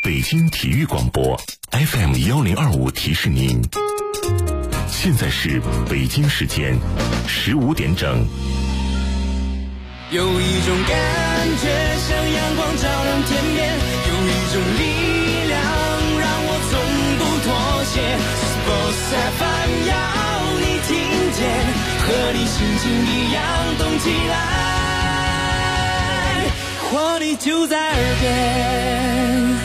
北京体育广播 FM1025 提示您，现在是北京时间15点整。 有一种感觉像阳光照亮天边，有一种力量让我从不妥协。Sports FM 要你听见，和你心情一样动起来，活力就在耳边。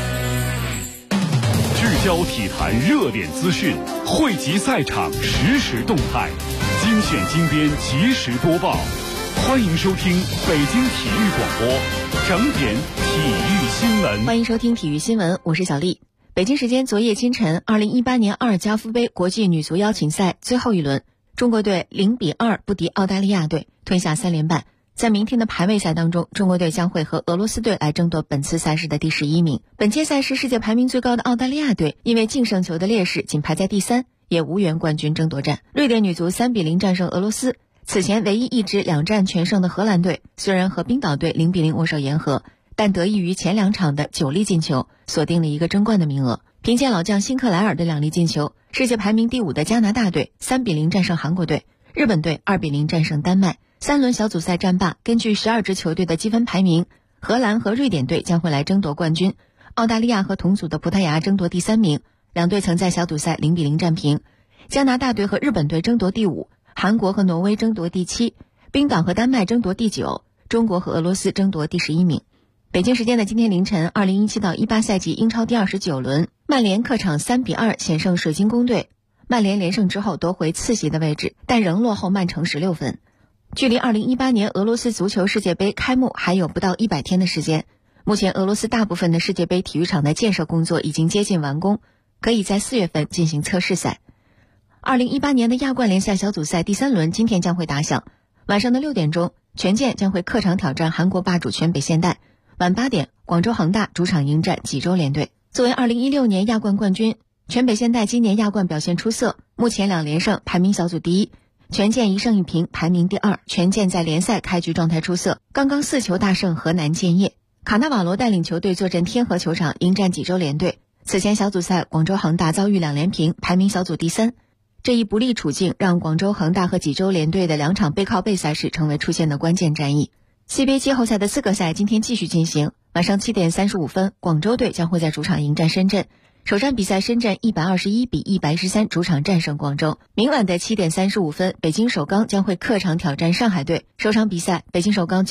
聚焦体坛热点资讯，汇集赛场实时动态，精选精编及时播报。欢迎收听北京体育广播整点体育新闻。 欢迎收听体育新闻，我是小丽。北京时间昨夜今晨，2018年阿尔加夫杯国际女足邀请赛最后一轮，中国队0-2不敌澳大利亚队，吞下3连败。在明天的排位赛当中，中国队将会和俄罗斯队来争夺本次赛事的第11名。本届赛事世界排名最高的澳大利亚队因为净胜球的劣势仅排在第3，也无缘冠军争夺战。瑞典女足3-0战胜俄罗斯。此前唯一一支2战全胜的荷兰队，虽然和冰岛队0-0握手言和，但得益于前2场的9粒进球，锁定了一个争冠的名额。凭借老将辛克莱尔的2粒进球，世界排名第5的加拿大队3-0战胜韩国队，日本队2-0战胜丹麦。3轮小组赛战罢，根据12支球队的积分排名，荷兰和瑞典队将会来争夺冠军，澳大利亚和同组的葡萄牙争夺第3名，两队曾在小组赛0-0战平。加拿大队和日本队争夺第5，韩国和挪威争夺第7，冰岛和丹麦争夺第9，中国和俄罗斯争夺第11名。北京时间的今天凌晨，2017-18赛季英超第29轮，曼联客场3-2险胜水晶宫队。曼联连胜之后夺回次席的位置，但仍落后曼城16分。距离2018年俄罗斯足球世界杯开幕还有不到100天的时间，目前俄罗斯大部分的世界杯体育场的建设工作已经接近完工，可以在4月份进行测试赛。2018年的亚冠联赛小组赛第3轮今天将会打响，晚上的6点钟，权健将会客场挑战韩国霸主全北现代，晚8点，广州恒大主场迎战济州联队。作为2016年亚冠冠军，全北现代今年亚冠表现出色，目前2连胜，排名小组第1，权健1胜1平，排名第2。权健在联赛开局状态出色，刚刚4球大胜河南建业。卡纳瓦罗带领球队坐镇天河球场迎战济州联队。此前小组赛，广州恒大遭遇2连平，排名小组第3。这一不利处境让广州恒大和济州联队的2场背靠背赛事成为出现的关键战役。CBA 季后赛的资格赛今天继续进行，晚上7点35分，广州队将会在主场迎战深圳。首战比赛，深圳121-113主场战胜广州。明晚的7点35分，北京首钢将会客场挑战上海队。首场比赛，北京首钢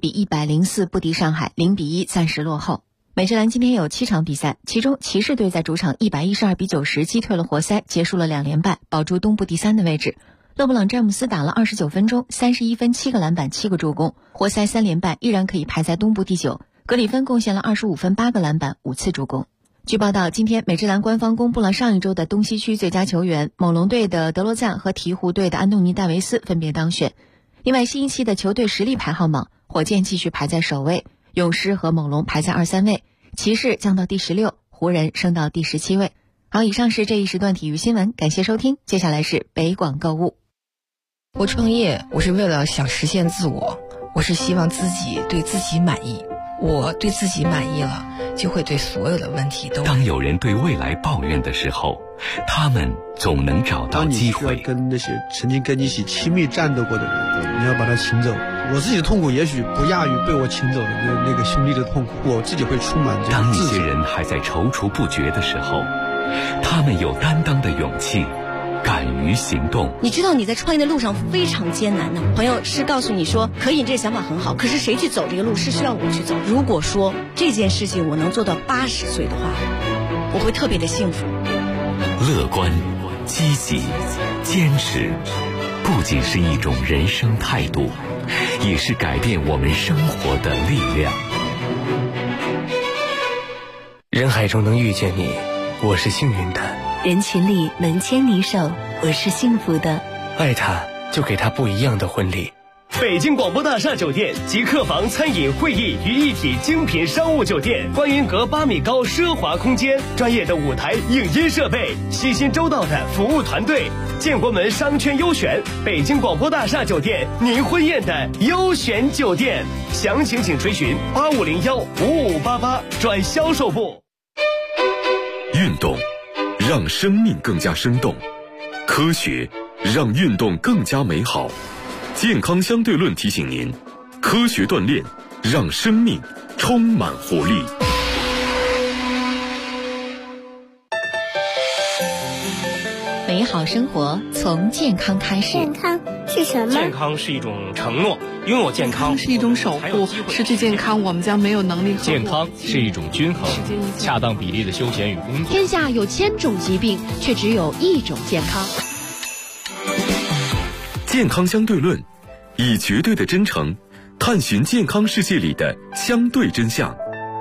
95-104不敌上海，0-1暂时落后。美职篮今天有7场比赛，其中骑士队在主场112-90击退了活塞，结束了2连败，保住东部第3的位置。勒布朗詹姆斯打了29分钟，31分7个篮板7个助攻，活塞3连败依然可以排在东部第9。格里芬贡献了25分8个篮板5次助攻。据报道，今天美职篮官方公布了上一周的东西区最佳球员，猛龙队的德罗赞和鹈鹕队的安东尼戴维斯分别当选。另外，新一期的球队实力排行榜，火箭继续排在首位，勇士和猛龙排在2、3位，骑士降到第16，湖人升到第17位。好，以上是这一时段体育新闻，感谢收听。接下来是北广购物。 我创业，我是为了想实现自我，我是希望自己对自己满意。我对自己满意了，就会对所有的问题都。 当有人对未来抱怨的时候，他们总能找到机会。 当你需要跟那些曾经跟你一起亲密战斗过的人，你要把他请走。我自己的痛苦也许不亚于被我请走的那个兄弟的痛苦，我自己会充满这当一些人还在踌躇不决的时候，他们有担当的勇气，敢于行动。 你知道你在创业的路上非常艰难的，朋友是告诉你说可以，这想法很好，可是谁去走这个路是需要我去走。如果说这件事情我能做到80岁的话，我会特别的幸福。 乐观、积极、坚持，不仅是一种人生态度，也是改变我们生活的力量。 人海中能遇见你，我是幸运的。 人群里能牵你手，我是幸福的。 爱他，就给他不一样的婚礼。 北京广播大厦酒店集客房、餐饮、会议于一体精品商务酒店，观音阁8米高奢华空间，专业的舞台影音设备，细心周到的服务团队。建国门商圈优选，北京广播大厦酒店，您婚宴的优选酒店。详情请垂询85015588转销售部。 运动让生命更加生动，科学让运动更加美好。健康相对论提醒您，科学锻炼让生命充满活力。 美好生活从健康开始。 健康是什么？ 健康是一种承诺，拥有健康是一种守护，失去健康我们将没有能力。 健康是一种均衡，恰当比例的休闲与工作。 天下有1000种疾病，却只有1种健康。 健康相对论，以绝对的真诚探寻健康世界里的相对真相。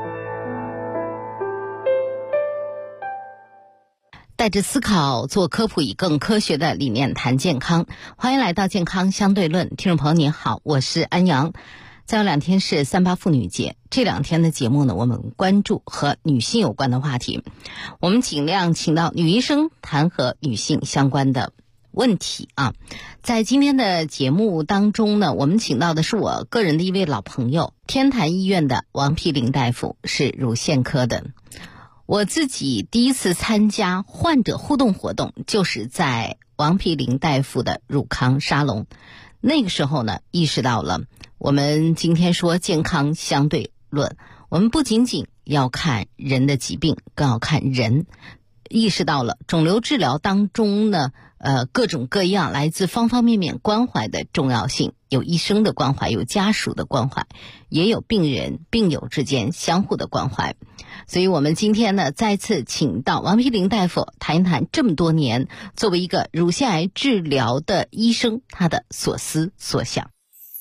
带着思考做科普，以更科学的理念谈健康。欢迎来到健康相对论，听众朋友您好，我是安阳。再有2天是38妇女节，这2天的节目呢，我们关注和女性有关的话题，我们尽量请到女医生谈和女性相关的问题啊。在今天的节目当中呢，我们请到的是我个人的一位老朋友，天坛医院的王丕林大夫，是乳腺科的。我自己第一次参加患者互动活动，就是在王丕林大夫的乳康沙龙。那个时候呢，意识到了我们今天说健康相对论，我们不仅仅要看人的疾病，更要看人。意识到了肿瘤治疗当中呢，各种各样来自方方面面关怀的重要性，有医生的关怀，有家属的关怀，也有病人病友之间相互的关怀。所以我们今天呢，再次请到王丕林大夫谈一谈这么多年作为一个乳腺癌治疗的医生，他的所思所想。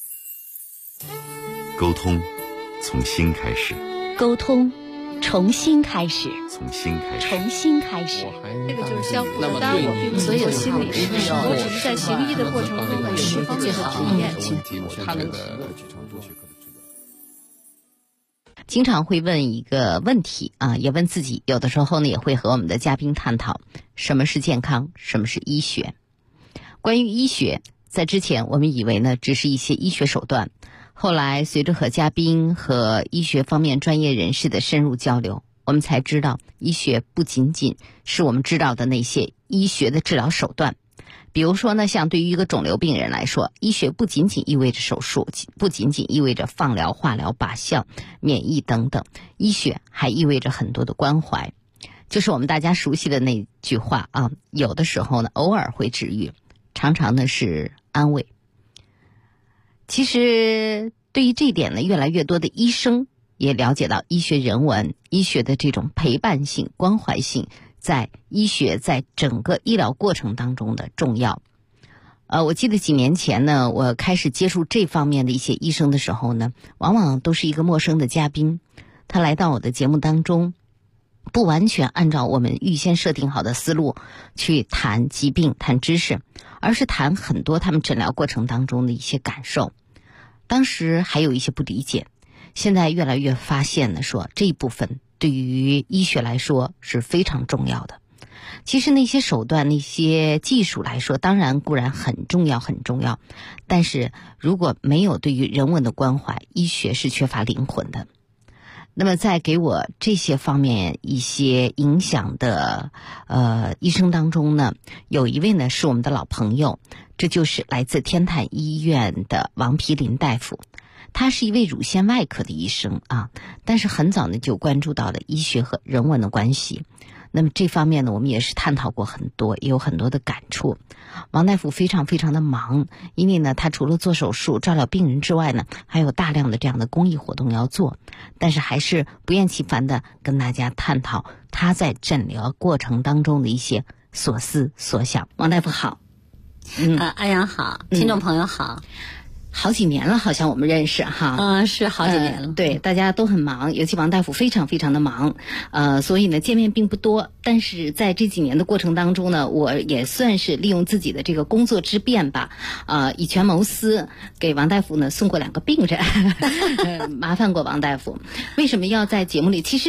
沟通从心开始， 沟通重新开始， 从心开始， 重新开始。 这个就是相互的。当然，我并不是做心理师，我只是在行医的过程中有10方面的体验。 他们的经常会问一个问题啊，也问自己，有的时候呢，也会和我们的嘉宾探讨什么是健康，什么是医学。关于医学，在之前我们以为呢，只是一些医学手段。后来随着和嘉宾和医学方面专业人士的深入交流，我们才知道，医学不仅仅是我们知道的那些医学的治疗手段。比如说呢，像对于一个肿瘤病人来说，医学不仅仅意味着手术，不仅仅意味着放疗、化疗、靶向、免疫等等，医学还意味着很多的关怀。就是我们大家熟悉的那句话啊，有的时候呢，偶尔会治愈，常常呢是安慰。其实对于这一点呢，越来越多的医生也了解到医学人文、医学的这种陪伴性、关怀性，在医学在整个医疗过程当中的重要。我记得几年前呢，我开始接触这方面的一些医生的时候呢，往往都是一个陌生的嘉宾，他来到我的节目当中，不完全按照我们预先设定好的思路去谈疾病、谈知识，而是谈很多他们诊疗过程当中的一些感受。当时还有一些不理解，现在越来越发现呢，说这一部分对于医学来说是非常重要的。其实那些手段、那些技术来说，当然固然很重要很重要，但是如果没有对于人文的关怀，医学是缺乏灵魂的。那么在给我这些方面一些影响的医生当中呢，有一位呢是我们的老朋友，这就是来自天坛医院的王丕林大夫。他是一位乳腺外科的医生啊，但是很早呢就关注到了医学和人文的关系。那么这方面呢，我们也是探讨过很多，也有很多的感触。王大夫非常非常的忙，因为呢，他除了做手术、照料病人之外呢，还有大量的这样的公益活动要做，但是还是不厌其烦的跟大家探讨他在诊疗过程当中的一些所思所想。王大夫好。 安阳好，听众朋友好。 好几年了，好像我们认识哈。 是好几年了。 对，大家都很忙，尤其王大夫非常非常的忙，所以呢见面并不多。但是在这几年的过程当中呢，我也算是利用自己的这个工作之便吧，以权谋私，给王大夫呢送过2个病人，麻烦过王大夫。为什么要在节目里？其实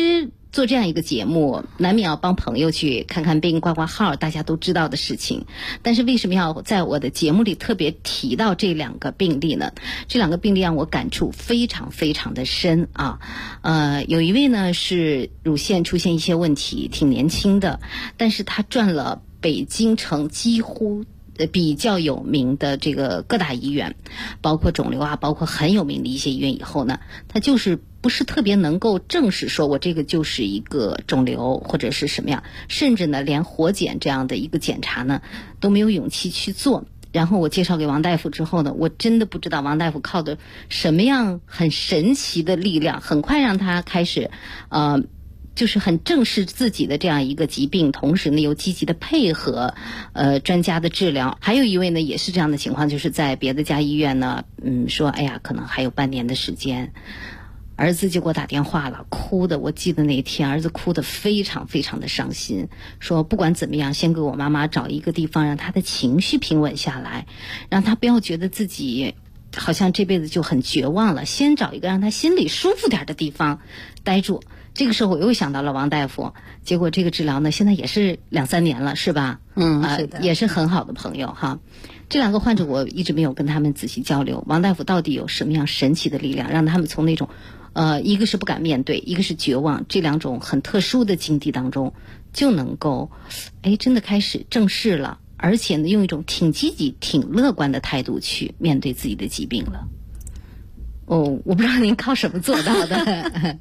做这样一个节目，难免要帮朋友去看看病、挂挂号，大家都知道的事情。但是为什么要在我的节目里特别提到这2个病例呢？这2个病例让我感触非常非常的深啊。有一位呢是乳腺出现一些问题，挺年轻的，但是他转了北京城几乎比较有名的这个各大医院，包括肿瘤啊，包括很有名的一些医院以后呢，他就是不是特别能够证实说我这个就是一个肿瘤或者是什么样，甚至呢连活检这样的一个检查呢都没有勇气去做。然后我介绍给王大夫之后呢，我真的不知道王大夫靠的什么样很神奇的力量，很快让他开始就是很正视自己的这样一个疾病，同时呢又积极的配合专家的治疗。还有一位呢也是这样的情况，就是在别的家医院呢说哎呀可能还有半年的时间，儿子就给我打电话了，哭的，我记得那天儿子哭得非常非常的伤心，说不管怎么样先给我妈妈找一个地方让她的情绪平稳下来，让她不要觉得自己好像这辈子就很绝望了，先找一个让她心里舒服点的地方待住。这个时候我又想到了王大夫，结果这个治疗呢现在也是2-3年了，是吧？ 是的， 也是很好的朋友哈。这2个患者我一直没有跟他们仔细交流，王大夫到底有什么样神奇的力量，让他们从那种一个是不敢面对，一个是绝望，这2种很特殊的境地当中就能够真的开始正视了，而且呢用一种挺积极挺乐观的态度去面对自己的疾病了。我不知道您靠什么做到的。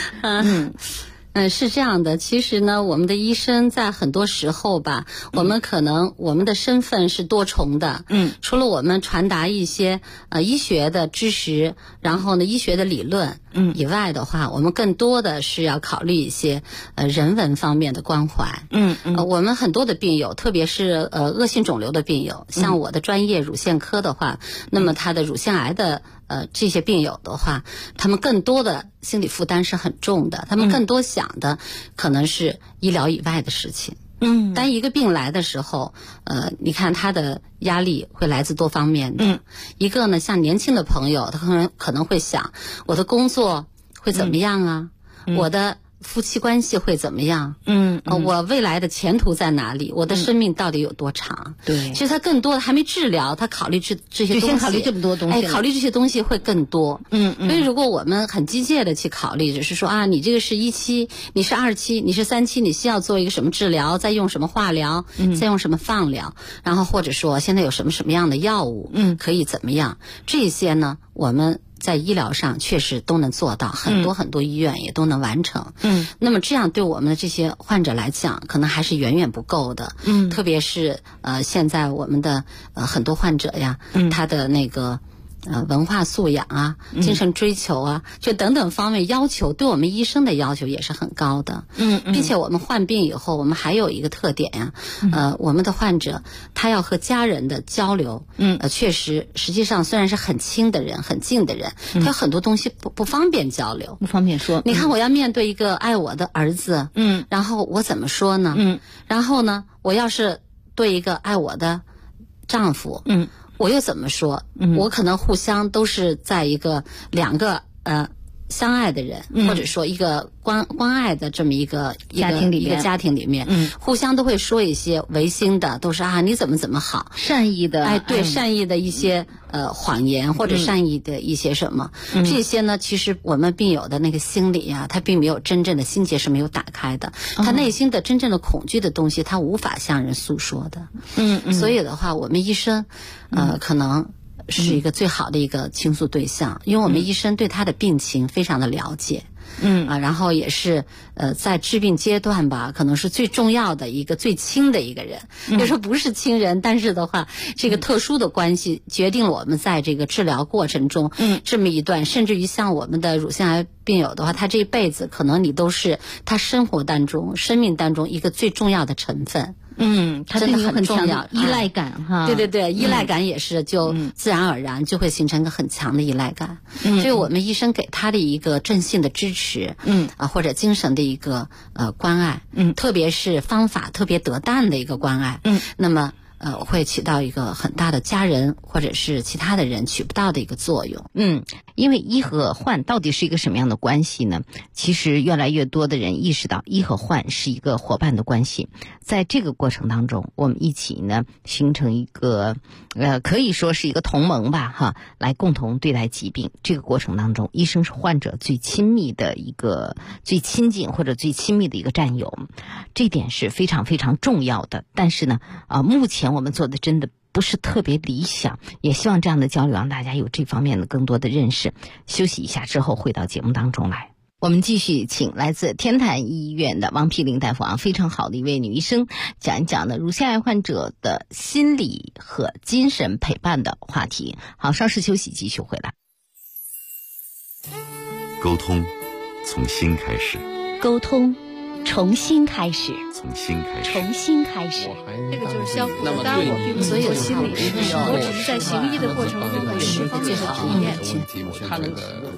是这样的，其实呢我们的医生在很多时候吧，我们可能我们的身份是多重的，除了我们传达一些医学的知识，然后呢医学的理论以外的话，我们更多的是要考虑一些人文方面的关怀。我们很多的病友，特别是恶性肿瘤的病友，像我的专业乳腺科的话，那么他的乳腺癌的这些病友的话，他们更多的心理负担是很重的，他们更多想的可能是医疗以外的事情。当一个病来的时候，你看他的压力会来自多方面的。一个呢，像年轻的朋友，他可能会想，我的工作会怎么样啊？我的夫妻关系会怎么样？我未来的前途在哪里？我的生命到底有多长？对，其实他更多的还没治疗，他考虑这些东西， 先考虑这么多东西， 考虑这些东西会更多。所以如果我们很机械的去考虑，只是说啊，你这个是1期，你是2期，你是3期，你需要做一个什么治疗，再用什么化疗，再用什么放疗，然后或者说现在有什么样的药物，可以怎么样？这些呢，我们在医疗上确实都能做到，很多医院也都能完成。那么这样对我们的这些患者来讲，可能还是远远不够的。特别是现在我们的很多患者呀，他的那个文化素养啊，精神追求啊，就等等方面要求，对我们医生的要求也是很高的。并且我们患病以后，我们还有一个特点呀，我们的患者他要和家人的交流，确实实际上虽然是很亲的人、很近的人，他有很多东西不方便交流， 不方便说。 你看，我要面对一个爱我的儿子，然后我怎么说呢？然后呢，我要是对一个爱我的丈夫，我又怎么说？我可能互相都是在一个2个相爱的人，或者说一个关爱的这么一个家庭里面，互相都会说一些违心的，都是啊你怎么好， 善意的， 对，善意的一些谎言，或者善意的一些什么，这些呢，其实我们病友的那个心理啊，他并没有真正的心结是没有打开的，他内心的真正的恐惧的东西，他无法向人诉说的。所以的话，我们医生可能是一个最好的一个倾诉对象，因为我们医生对他的病情非常的了解。然后也是在治病阶段吧，可能是最重要的一个最亲的一个人。有时候不是亲人，但是的话，这个特殊的关系决定了我们在这个治疗过程中，这么一段，甚至于像我们的乳腺癌病友的话，他这一辈子可能你都是他生活当中、生命当中一个最重要的成分。 他真的很重要，依赖感哈。 对，依赖感也是就自然而然就会形成一个很强的依赖感。所以我们医生给他的一个正性的支持，或者精神的一个关爱，特别是方法特别得当的一个关爱，那么会起到一个很大的家人或者是其他的人取不到的一个作用。 因为医和患到底是一个什么样的关系呢？其实越来越多的人意识到医和患是一个伙伴的关系，在这个过程当中，我们一起呢形成一个可以说是一个同盟吧哈，来共同对待疾病。这个过程当中，医生是患者最亲密的一个最亲近或者最亲密的一个战友，这点是非常非常重要的。但是呢目前我们做的真的不是特别理想，也希望这样的交流让大家有这方面的更多的认识。休息一下之后回到节目当中来，我们继续请来自天坛医院的王碧玲大夫非常好的一位女医生讲一讲呢乳腺癌患者的心理和精神陪伴的话题。好，稍事休息，继续回来。 沟通从心开始， 沟通重新开始， 从心开始， 重新开始。 这个就是相互的，当然我并不是做心理师，我只是在行医的过程中有十方面的体验。 他能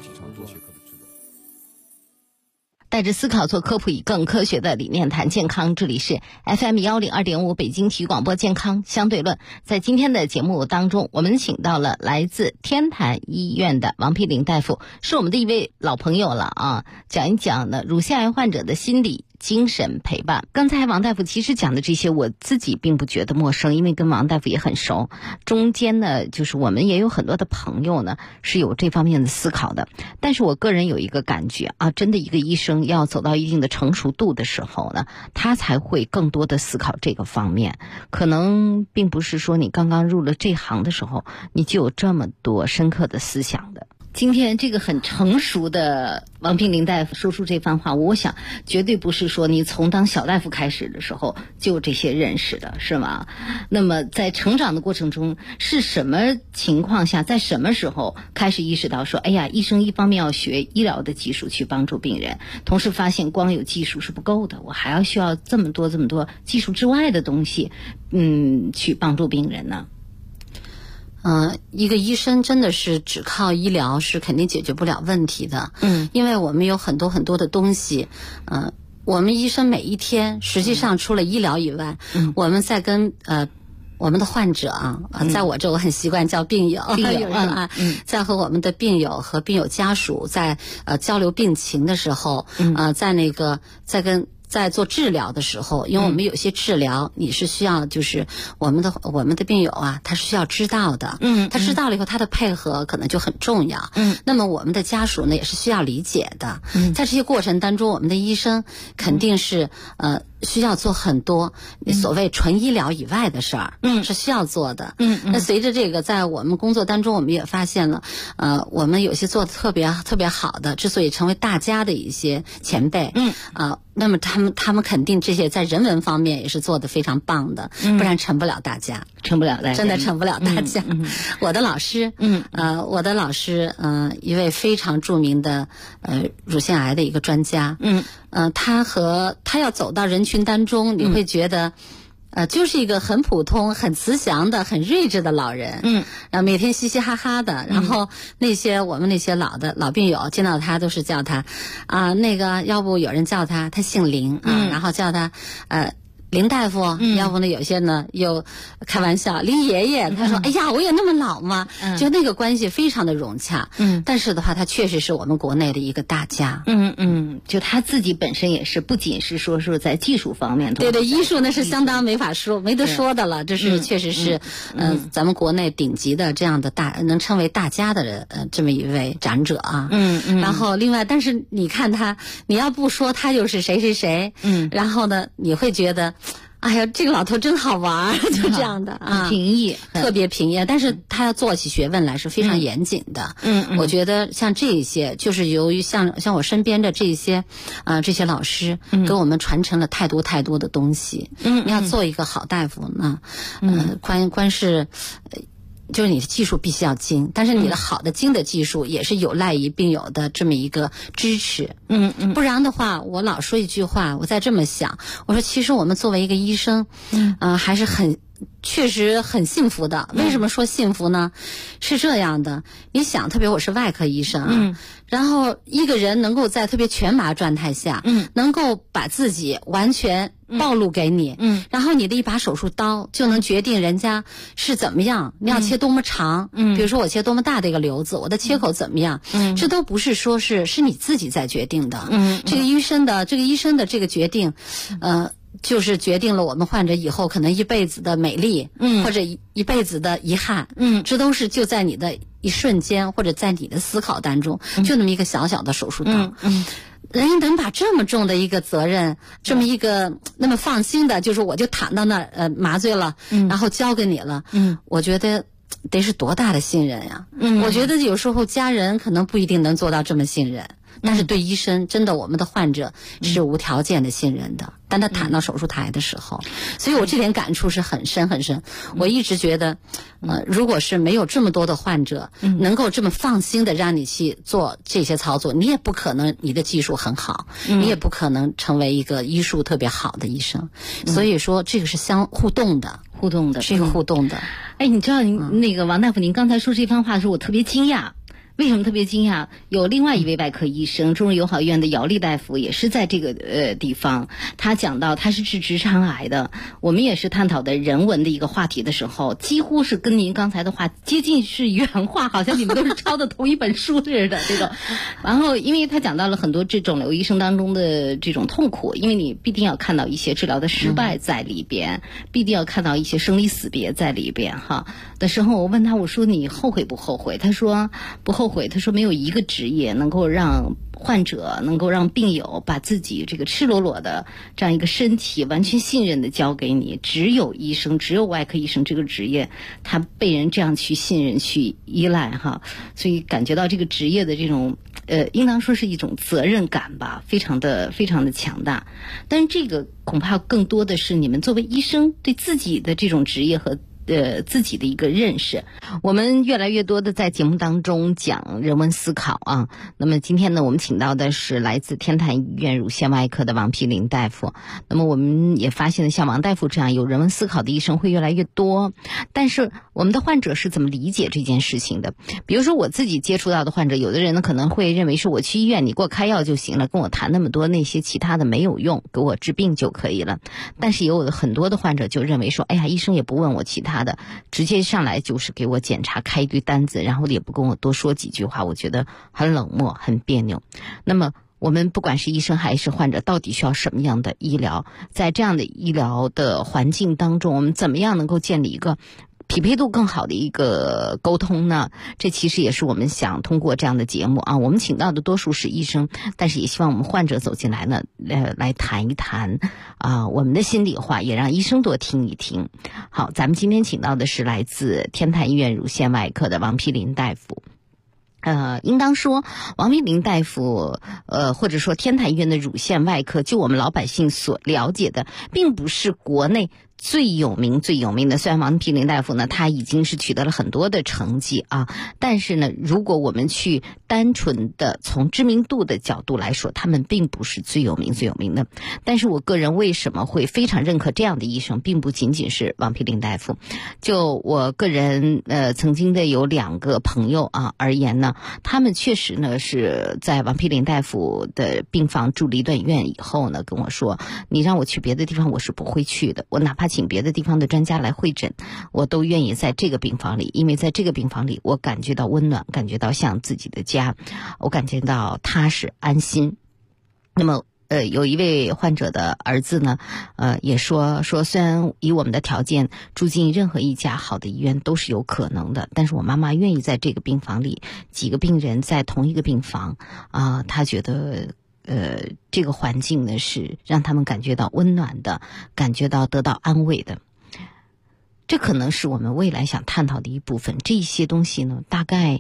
带着思考做科普，以更科学的理念谈健康。这里是 FM 102.5北京体育广播健康相对论。在今天的节目当中，我们请到了来自天坛医院的王碧玲大夫，是我们的一位老朋友了啊，讲一讲呢乳腺癌患者的心理精神陪伴。刚才王大夫其实讲的这些我自己并不觉得陌生，因为跟王大夫也很熟，中间呢就是我们也有很多的朋友呢是有这方面的思考的。但是我个人有一个感觉啊，真的一个医生要走到一定的成熟度的时候呢，他才会更多的思考这个方面，可能并不是说你刚刚入了这行的时候你就有这么多深刻的思想的。今天这个很成熟的王碧玲大夫说出这番话，我想绝对不是说你从当小大夫开始的时候就有这些认识的，是吗？那么在成长的过程中，是什么情况下，在什么时候开始意识到说，哎呀，医生一方面要学医疗的技术去帮助病人，同时发现光有技术是不够的，我还要需要这么多技术之外的东西去帮助病人呢？ 一个医生真的是只靠医疗是肯定解决不了问题的。因为我们有很多很多的东西，我们医生每一天实际上除了医疗以外，我们在跟我们的患者在我这我很习惯叫病友，在和我们的病友和病友家属在交流病情的时候，在做治疗的时候，因为我们有些治疗你是需要就是我们的病友他是需要知道的，他知道了以后他的配合可能就很重要，那么我们的家属呢也是需要理解的，在这些过程当中，我们的医生肯定是需要做很多所谓纯医疗以外的事儿，是需要做的。那随着这个在我们工作当中，我们也发现了，我们有些做的特别特别好的，之所以成为大家的一些前辈，那么他们肯定这些在人文方面也是做的非常棒的，不然成不了大家， 成不了大家， 真的成不了大家。我的老师，一位非常著名的乳腺癌的一个专家，他要走到人群当中，你会觉得就是一个很普通、很慈祥的、很睿智的老人，然后每天嘻嘻哈哈的，然后我们那些老病友见到他都是叫他要不有人叫他姓林然后叫他林大夫，要不呢有些呢又开玩笑林爷爷，他说哎呀我也那么老吗？就那个关系非常的融洽。但是的话他确实是我们国内的一个大家。 就他自己本身也是不仅是说在技术方面， 对对，医术呢是相当没法说没得说的了，这是确实是咱们国内顶级的这样的能称为大家的人这么一位长者啊。然后另外但是你看他，你要不说他就是谁谁谁，然后呢你会觉得哎呀，这个老头真好玩，就这样的平易， 特别平易，但是他要做起学问来是非常严谨的。我觉得像这一些，就是由于像我身边的这些老师，给我们传承了太多太多的东西。你要做一个好大夫呢，光是。就是你的技术必须要精，但是你的好的精的技术也是有赖于病友的这么一个支持。不然的话，我老说一句话，我在这么想，我说其实我们作为一个医生，还是很确实很幸福的。为什么说幸福呢？是这样的，你想，特别我是外科医生啊，然后一个人能够在特别全麻状态下，能够把自己完全暴露给你，然后你的一把手术刀就能决定人家是怎么样，你要切多么长，比如说我切多么大的一个瘤子，我的切口怎么样，这都不是说是你自己在决定的，这个医生的这个决定，就是决定了我们患者以后可能一辈子的美丽，或者一辈子的遗憾，这都是就在你的一瞬间，或者在你的思考当中，就那么一个小小的手术刀，人家能把这么重的一个责任，这么一个那么放心的，就是我就躺到那儿麻醉了，然后交给你了，我觉得得是多大的信任呀！我觉得有时候家人可能不一定能做到这么信任。但是对医生，真的我们的患者是无条件的信任的。当他躺到手术台的时候，所以我这点感触是很深很深。我一直觉得，如果是没有这么多的患者，能够这么放心的让你去做这些操作，你也不可能你的技术很好，你也不可能成为一个医术特别好的医生。所以说，这个是相互动的，是一个互动的。 哎，你知道那个王大夫，您刚才说这番话的时候，我特别惊讶。为什么特别惊讶？有另外一位外科医生，中日友好医院的姚丽大夫，也是在这个地方，他讲到他是治直肠癌的。我们也是探讨的人文的一个话题的时候，几乎是跟您刚才的话接近是原话，好像你们都是抄的同一本书似的这种。然后，因为他讲到了很多这肿瘤医生当中的这种痛苦，因为你必定要看到一些治疗的失败在里边，必定要看到一些生离死别在里边哈。的时候，我问他，我说你后悔不后悔？他说不后悔。他说没有一个职业能够让患者，能够让病友把自己这个赤裸裸的这样一个身体完全信任的交给你，只有医生，只有外科医生这个职业，他被人这样去信任去依赖哈，所以感觉到这个职业的这种应当说是一种责任感吧，非常的强大。但是这个恐怕更多的是你们作为医生对自己的这种职业和自己的一个认识。我们越来越多的在节目当中讲人文思考啊。那么今天呢，我们请到的是来自天坛医院乳腺外科的王丕林大夫。那么我们也发现了像王大夫这样有人文思考的医生会越来越多，但是我们的患者是怎么理解这件事情的？比如说我自己接触到的患者，有的人呢可能会认为是我去医院你给我开药就行了，跟我谈那么多那些其他的没有用，给我治病就可以了。但是有很多的患者就认为说，哎呀，医生也不问我其他的，直接上来就是给我检查开一堆单子，然后也不跟我多说几句话，我觉得很冷漠很别扭。那么我们不管是医生还是患者，到底需要什么样的医疗？在这样的医疗的环境当中，我们怎么样能够建立一个匹配度更好的一个沟通呢？这其实也是我们想通过这样的节目啊，我们请到的多数是医生，但是也希望我们患者走进来呢，来谈一谈啊我们的心里话，也让医生多听一听。好，咱们今天请到的是来自天坛医院乳腺外科的王丕林大夫。应当说王丕林大夫或者说天坛医院的乳腺外科，就我们老百姓所了解的，并不是国内最有名的。虽然王丕林大夫呢，他已经是取得了很多的成绩啊，但是呢，如果我们去单纯的从知名度的角度来说，他们并不是最有名的。但是我个人为什么会非常认可这样的医生，并不仅仅是王丕林大夫。就我个人曾经的有2个朋友啊而言呢，他们确实呢是在王丕林大夫的病房住了一段院以后呢，跟我说，你让我去别的地方我是不会去的，我哪怕请别的地方的专家来会诊，我都愿意在这个病房里，因为在这个病房里我感觉到温暖，感觉到像自己的家，我感觉到踏实安心。那么有一位患者的儿子呢，也说虽然以我们的条件住进任何一家好的医院都是有可能的，但是我妈妈愿意在这个病房里，几个病人在同一个病房啊，他觉得这个环境呢是让他们感觉到温暖的，感觉到得到安慰的。这可能是我们未来想探讨的一部分。这些东西呢，大概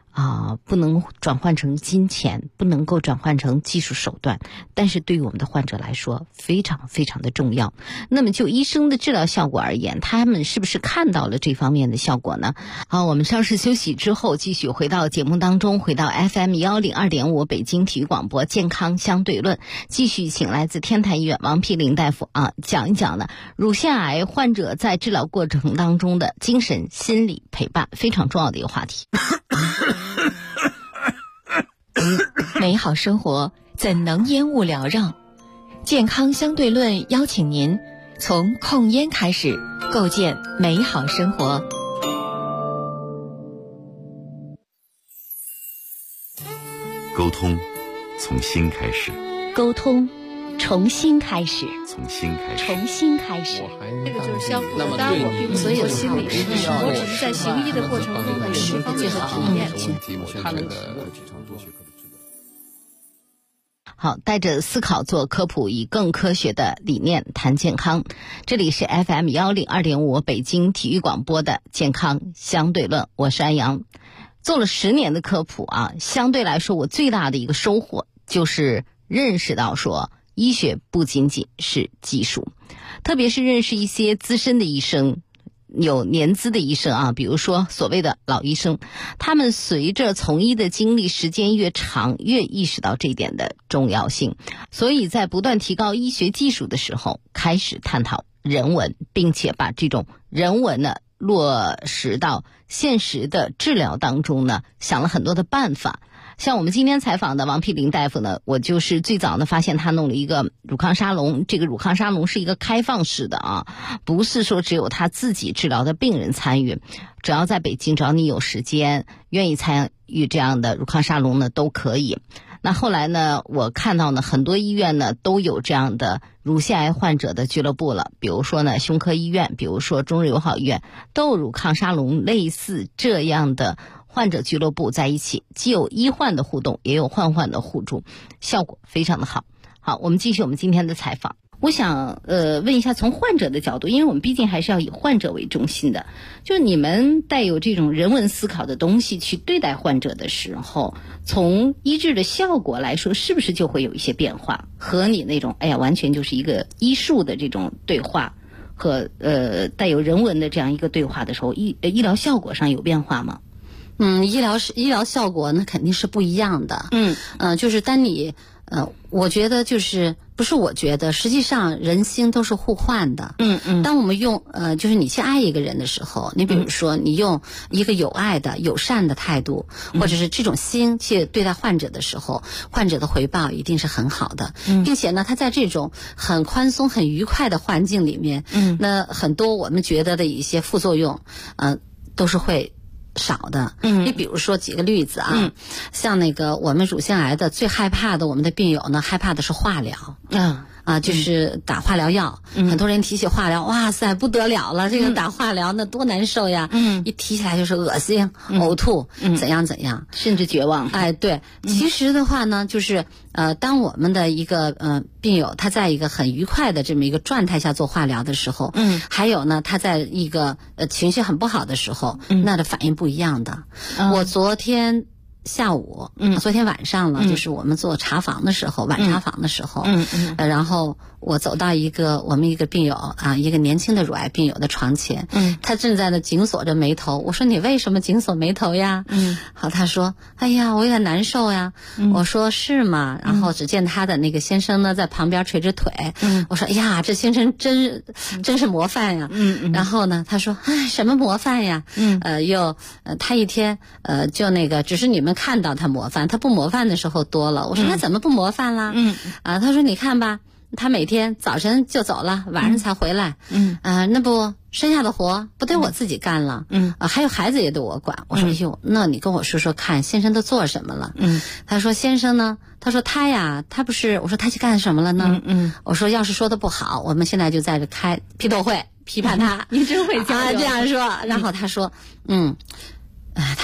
不能转换成金钱，不能够转换成技术手段，但是对于我们的患者来说非常非常的重要。那么就医生的治疗效果而言，他们是不是看到了这方面的效果呢？好，我们稍事休息之后继续回到节目当中，回到 FM102.5 北京体育广播健康相对论，继续请来自天坛医院王丕林大夫讲一讲呢乳腺癌患者在治疗过程当中的精神心理陪伴，非常重要的一个话题。 美好生活怎能烟雾缭绕？健康相对论邀请您从控烟开始，构建美好生活。 沟通从心开始， 沟通重新开始， 从心开始， 重新开始。 这个就是相互的，当然我并不是做心理师，我只是在行医的过程中的释放最好体验。 他们的好，带着思考做科普，以更科学的理念谈健康。这里是 FM102.5 北京体育广播的健康相对论，我是安阳。做了10年的科普相对来说我最大的一个收获就是认识到说医学不仅仅是技术，特别是认识一些资深的医生，有年资的医生比如说所谓的老医生，他们随着从医的经历时间越长，越意识到这一点的重要性，所以在不断提高医学技术的时候，开始探讨人文，并且把这种人文呢落实到现实的治疗当中呢，想了很多的办法。像我们今天采访的王丕林大夫呢，我就是最早呢发现他弄了一个乳抗沙龙，这个乳抗沙龙是一个开放式的不是说只有他自己治疗的病人参与，只要在北京，只要你有时间愿意参与这样的乳抗沙龙呢都可以。那后来呢，我看到呢很多医院呢都有这样的乳腺癌患者的俱乐部了，比如说呢胸科医院，比如说中日友好医院都有乳抗沙龙，类似这样的患者俱乐部在一起，既有医患的互动，也有患的互助，效果非常的好。好，我们继续我们今天的采访。我想问一下，从患者的角度，因为我们毕竟还是要以患者为中心的，就是你们带有这种人文思考的东西去对待患者的时候，从医治的效果来说，是不是就会有一些变化？和你那种完全就是一个医术的这种对话和带有人文的这样一个对话的时候，医疗效果上有变化吗？ 医疗效果那肯定是不一样的。就是当你我觉得就是不是我觉得，实际上人心都是互换的。当我们用就是你去爱一个人的时候，你比如说你用一个有爱的友善的态度，或者是这种心去对待患者的时候，患者的回报一定是很好的。并且呢，他在这种很宽松很愉快的环境里面，那很多我们觉得的一些副作用都是会少的。你比如说几个例子像那个我们乳腺癌的最害怕的，我们的病友呢害怕的是化疗。就是打化疗药。很多人提起化疗，哇塞不得了了，这个打化疗那多难受呀。一提起来就是恶心、呕吐，怎样怎样， 甚至绝望。 对，其实的话呢，就是当我们的一个病友他在一个很愉快的这么一个状态下做化疗的时候，还有呢他在一个情绪很不好的时候，那的反应不一样的。我昨天下午，昨天晚上了，就是我们做查房的时候，晚查房的时候，然后我走到我们一个病友一个年轻的乳癌病友的床前，他正在那紧锁着眉头。我说你为什么紧锁眉头呀？好，他说哎呀我有点难受呀。我说是吗？然后只见他的那个先生呢在旁边垂着腿。我说哎呀这先生真是模范呀。然后呢他说哎什么模范呀？他一天就那个只是你们看到他模范，他不模范的时候多了。我说他怎么不模范啦？他说你看吧，他每天早晨就走了，晚上才回来。那不剩下的活不得我自己干了？还有孩子也得我管。我说哟，那你跟我说说看，先生都做什么了？他说先生呢？他说他不是。我说他去干什么了呢？我说要是说的不好，我们现在就在这开批斗会批判他。 你真会讲这样说。然后他说他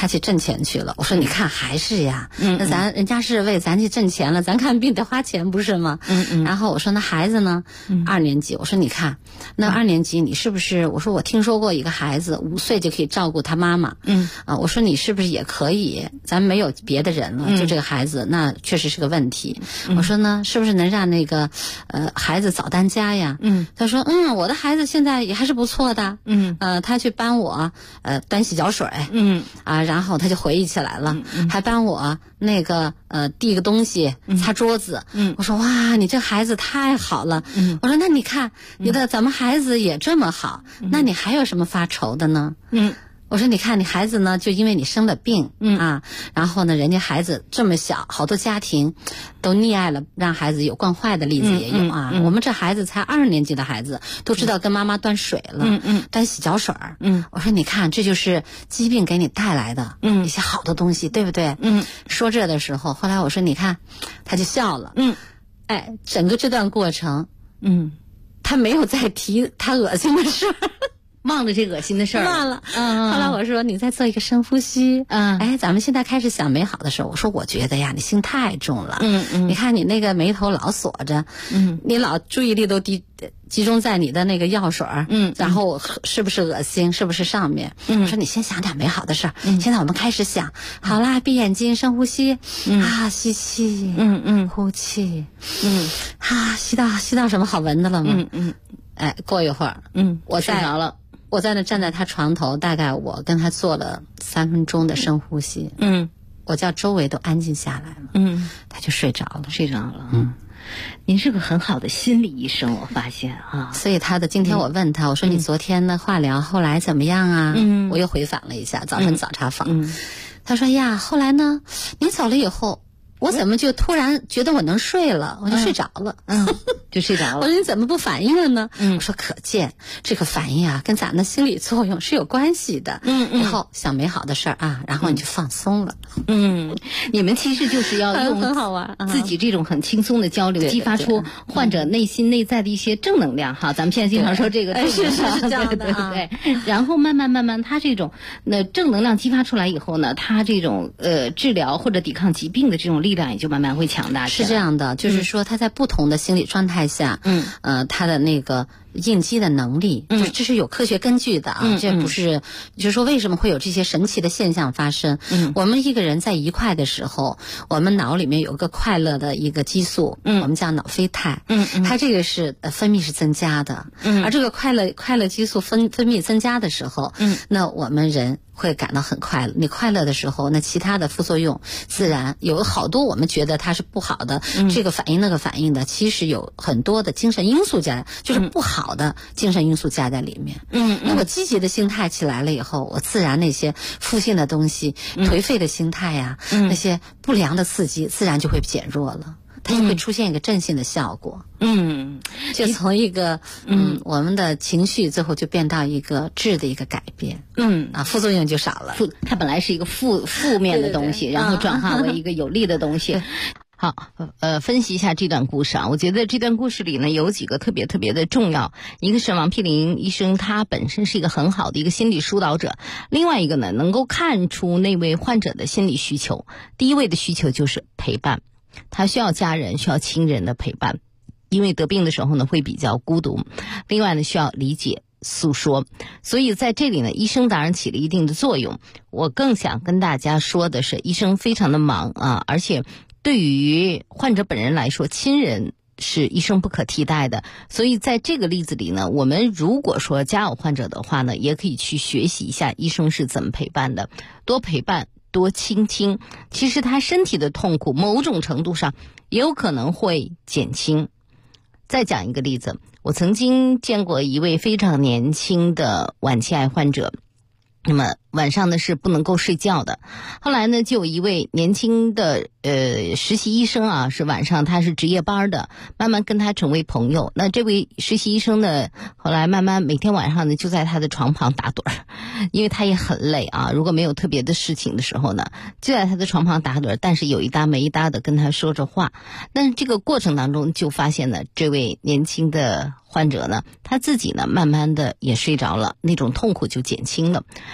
他去挣钱去了。我说你看还是呀，那人家是为咱去挣钱了，咱看病得花钱不是吗？然后我说那孩子呢？2年级。我说你看，那2年级你是不是？我说我听说过一个孩子5岁就可以照顾他妈妈。我说你是不是也可以？咱没有别的人了，就这个孩子，那确实是个问题。我说呢，是不是能让那个孩子早当家呀？他说我的孩子现在也还是不错的。他去帮我端洗脚水。然后他就回忆起来了，还帮我那个递个东西，擦桌子。我说哇，你这孩子太好了。我说那你看咱们孩子也这么好，那你还有什么发愁的呢？我说你看你孩子呢，就因为你生了病然后呢，人家孩子这么小，好多家庭都溺爱了，让孩子有惯坏的例子也有我们这孩子才2年级的孩子，都知道跟妈妈端水了，端洗脚水。我说你看，这就是疾病给你带来的一些好的东西，对不对？说这的时候，后来我说你看，他就笑了。整个这段过程，他没有再提他恶心的事儿。 忘了这恶心的事儿， 忘了。后来我说你再做一个深呼吸。咱们现在开始想美好的事儿。我说我觉得呀，你心太重了。你看你那个眉头老锁着，你老注意力都集中在你的那个药水然后是不是恶心，是不是上面？我说你先想点美好的事儿。现在我们开始想，好啦，闭眼睛，深呼吸。吸气，呼气，吸到什么好闻的了吗？过一会儿，我睡着了。我在那站在他床头，大概我跟他做了3分钟的深呼吸。我叫周围都安静下来了。他就睡着了。 您是个很好的心理医生，我发现所以今天我问他，我说你昨天的化疗后来怎么样啊？我又回访了一下早晨早茶坊。他说呀，后来呢，你走了以后，我怎么就突然觉得我能睡了，我就睡着了。 就睡着了。 我说你怎么不反应了呢？我说可见这个反应跟咱的心理作用是有关系的。以后想美好的事儿然后你就放松了。 你们其实就是要用很好玩自己这种很轻松的交流，激发出患者内心内在的一些正能量咱们现在经常说这个是这样的对。然后慢慢他这种正能量激发出来以后呢，他这种治疗或者抵抗疾病的这种力量也就慢慢会强大起来。 是这样的，就是说他在不同的心理状态下，他的那个应激的能力，这是有科学根据的这不是就是说为什么会有这些神奇的现象发生。我们一个人在愉快的时候，我们脑里面有个快乐的一个激素，我们叫脑啡肽，它这个是分泌是增加的，而这个快乐激素分泌增加的时候，那我们人会感到很快乐。你快乐的时候，那其他的副作用自然有好多，我们觉得它是不好的，这个反应那个反应的，其实有很多的精神因素就是不好的精神因素加在里面。那我积极的心态起来了以后，我自然那些负性的东西，颓废的心态呀，那些不良的刺激自然就会减弱了。它就会出现一个正性的效果。就从一个我们的情绪最后就变到一个质的一个改变。副作用就少了。 它本来是一个负面的东西，然后转化为一个有利的东西。好，分析一下这段故事我觉得这段故事里呢有几个特别的重要。一个是王丕林医生，他本身是一个很好的一个心理疏导者。另外一个呢，能够看出那位患者的心理需求。第一位的需求就是陪伴，他需要家人，需要亲人的陪伴，因为得病的时候呢会比较孤独。另外呢，需要理解诉说。所以在这里呢，医生当然起了一定的作用。我更想跟大家说的是，医生非常的忙而且对于患者本人来说，亲人是医生不可替代的。所以在这个例子里呢，我们如果说家有患者的话呢，也可以去学习一下医生是怎么陪伴的，多陪伴，多倾听。其实他身体的痛苦某种程度上也有可能会减轻。再讲一个例子，我曾经见过一位非常年轻的晚期癌患者，那么晚上呢是不能够睡觉的。后来呢，就有一位年轻的实习医生是晚上他是值夜班的，慢慢跟他成为朋友。那这位实习医生呢，后来慢慢每天晚上呢就在他的床旁打盹儿，因为他也很累如果没有特别的事情的时候呢，就在他的床旁打盹儿，但是有一搭没一搭的跟他说着话。但是这个过程当中就发现呢，这位年轻的患者呢，他自己呢慢慢的也睡着了，那种痛苦就减轻了。甚至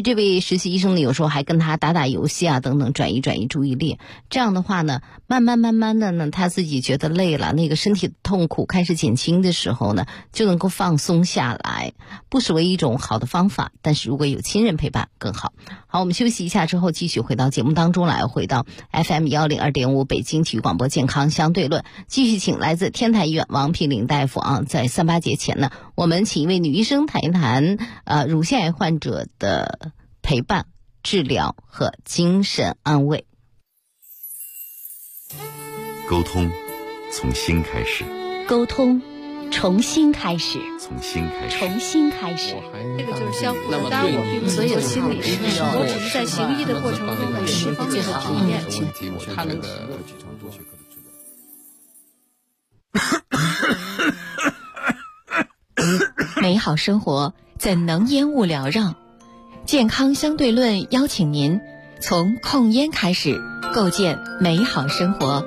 这位实习医生呢，有时候还跟他打打游戏啊等等，转移注意力。这样的话呢，慢慢的呢，他自己觉得累了，那个身体的痛苦开始减轻的时候呢，就能够放松下来，不失为一种好的方法。但是如果有亲人陪伴更好。好，我们休息一下之后，继续回到节目当中来，回到 FM102.5 北京体育广播健康相对论，继续请来自天坛医院王聘玲大夫啊，在3·8节前呢，我们请一位女医生谈一谈乳腺癌患者的陪伴、治疗和精神安慰。 沟通从心开始， 沟通重新开始， 从心开始， 重新开始。 这个就是相互的，当然我并不是做心理师，我只是在行医的过程中呢，释放最好的体验。 他那个美好生活怎能烟雾缭绕？健康相对论邀请您从控烟开始，构建美好生活。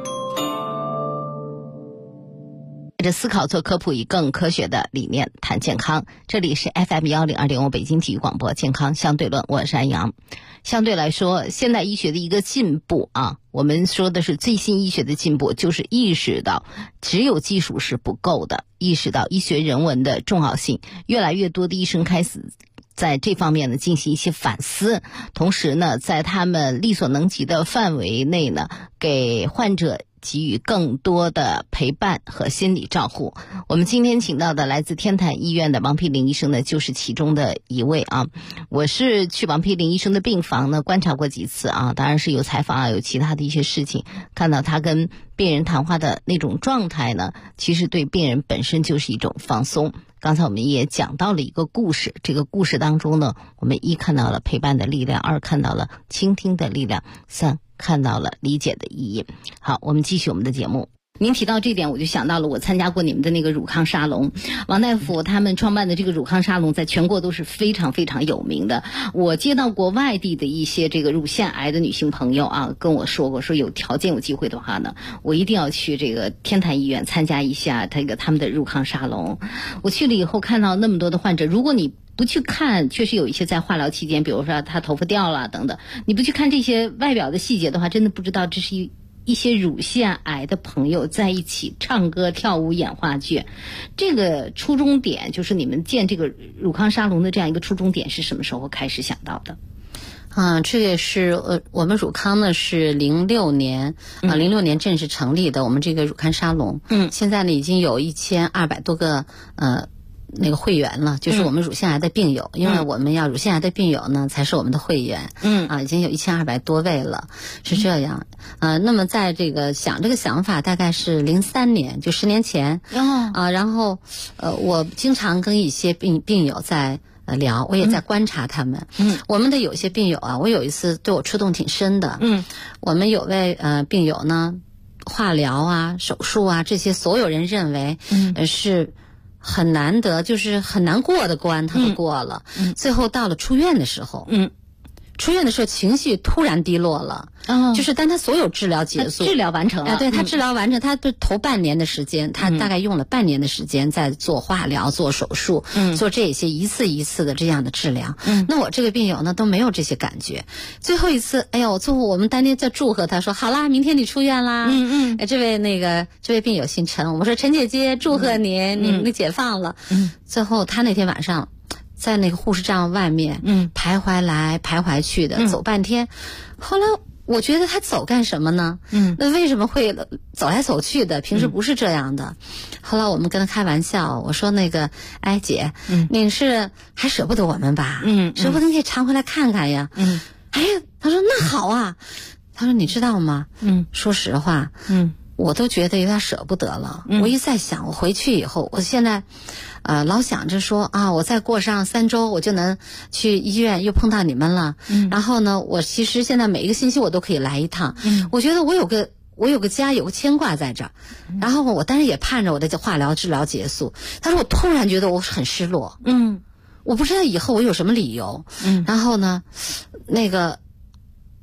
带着思考做科普，以更科学的理念谈健康。这里是 FM102.5 北京体育广播健康相对论，我是安阳。相对来说，现代医学的一个进步啊，我们说的是最新医学的进步，就是意识到只有技术是不够的，意识到医学人文的重要性。越来越多的医生开始在这方面呢进行一些反思，同时呢，在他们力所能及的范围内呢，给患者给予更多的陪伴和心理照护。我们今天请到的来自天坛医院的王聘玲医生呢，就是其中的一位啊。我是去王聘玲医生的病房呢观察过几次啊，当然是有采访啊，有其他的一些事情，看到他跟病人谈话的那种状态呢，其实对病人本身就是一种放松。刚才我们也讲到了一个故事，这个故事当中呢，我们一看到了陪伴的力量，二看到了倾听的力量，三看到了理解的意义。好，我们继续我们的节目。您提到这点，我就想到了我参加过你们的那个乳康沙龙，王大夫他们创办的这个乳康沙龙在全国都是非常非常有名的。我接到过外地的一些这个乳腺癌的女性朋友啊，跟我说过，说有条件有机会的话呢，我一定要去这个天坛医院参加一下他们的乳康沙龙。我去了以后看到那么多的患者，如果你不去看，确实有一些在化疗期间，比如说他头发掉了等等，你不去看这些外表的细节的话，真的不知道这是一些乳腺癌的朋友在一起唱歌跳舞演话剧。这个初衷点就是你们建这个乳康沙龙的这样一个初衷点是什么时候开始想到的？ 这个是我们乳康呢是06年06年正式成立的，我们这个乳康沙龙，现在呢已经有1200多个那个会员了，就是我们乳腺癌的病友，因为我们要乳腺癌的病友呢才是我们的会员，已经有1200多位了，是这样。那么在这个这个想法大概是03年，就10年前，然后我经常跟一些病友在聊，我也在观察他们。我们的有些病友啊，我有一次对我触动挺深的。我们有位病友呢，化疗啊、手术啊这些，所有人认为是很难得，就是很难过的关，他都过了。最后到了出院的时候，情绪突然低落了。就是当他所有治疗结束， 治疗完成了， 对，他治疗完成，他头半年的时间，他大概用了半年的时间在做化疗、做手术、做这些一次一次的这样的治疗。那我这个病友呢都没有这些感觉。最后一次，哎呦，最后我们当天在祝贺他说，好啦，明天你出院啦。这位病友姓陈，我们说陈姐姐祝贺你，你解放了。最后他那天晚上在那个护士站外面徘徊来徘徊去的，走半天。后来我觉得他走干什么呢？那为什么会走来走去的？平时不是这样的。后来我们跟他开玩笑，我说哎姐，你是还舍不得我们吧？舍不得你也常回来看看呀。哎，他说那好啊。他说你知道吗？说实话，我都觉得有点舍不得了。我一再想，我回去以后，我现在老想着说啊，我再过上3周我就能去医院又碰到你们了。然后呢，我其实现在每一个星期我都可以来一趟。我觉得我有个家，有个牵挂在这儿。然后我当然也盼着我的化疗治疗结束。但是我突然觉得我很失落。我不知道以后我有什么理由。然后呢，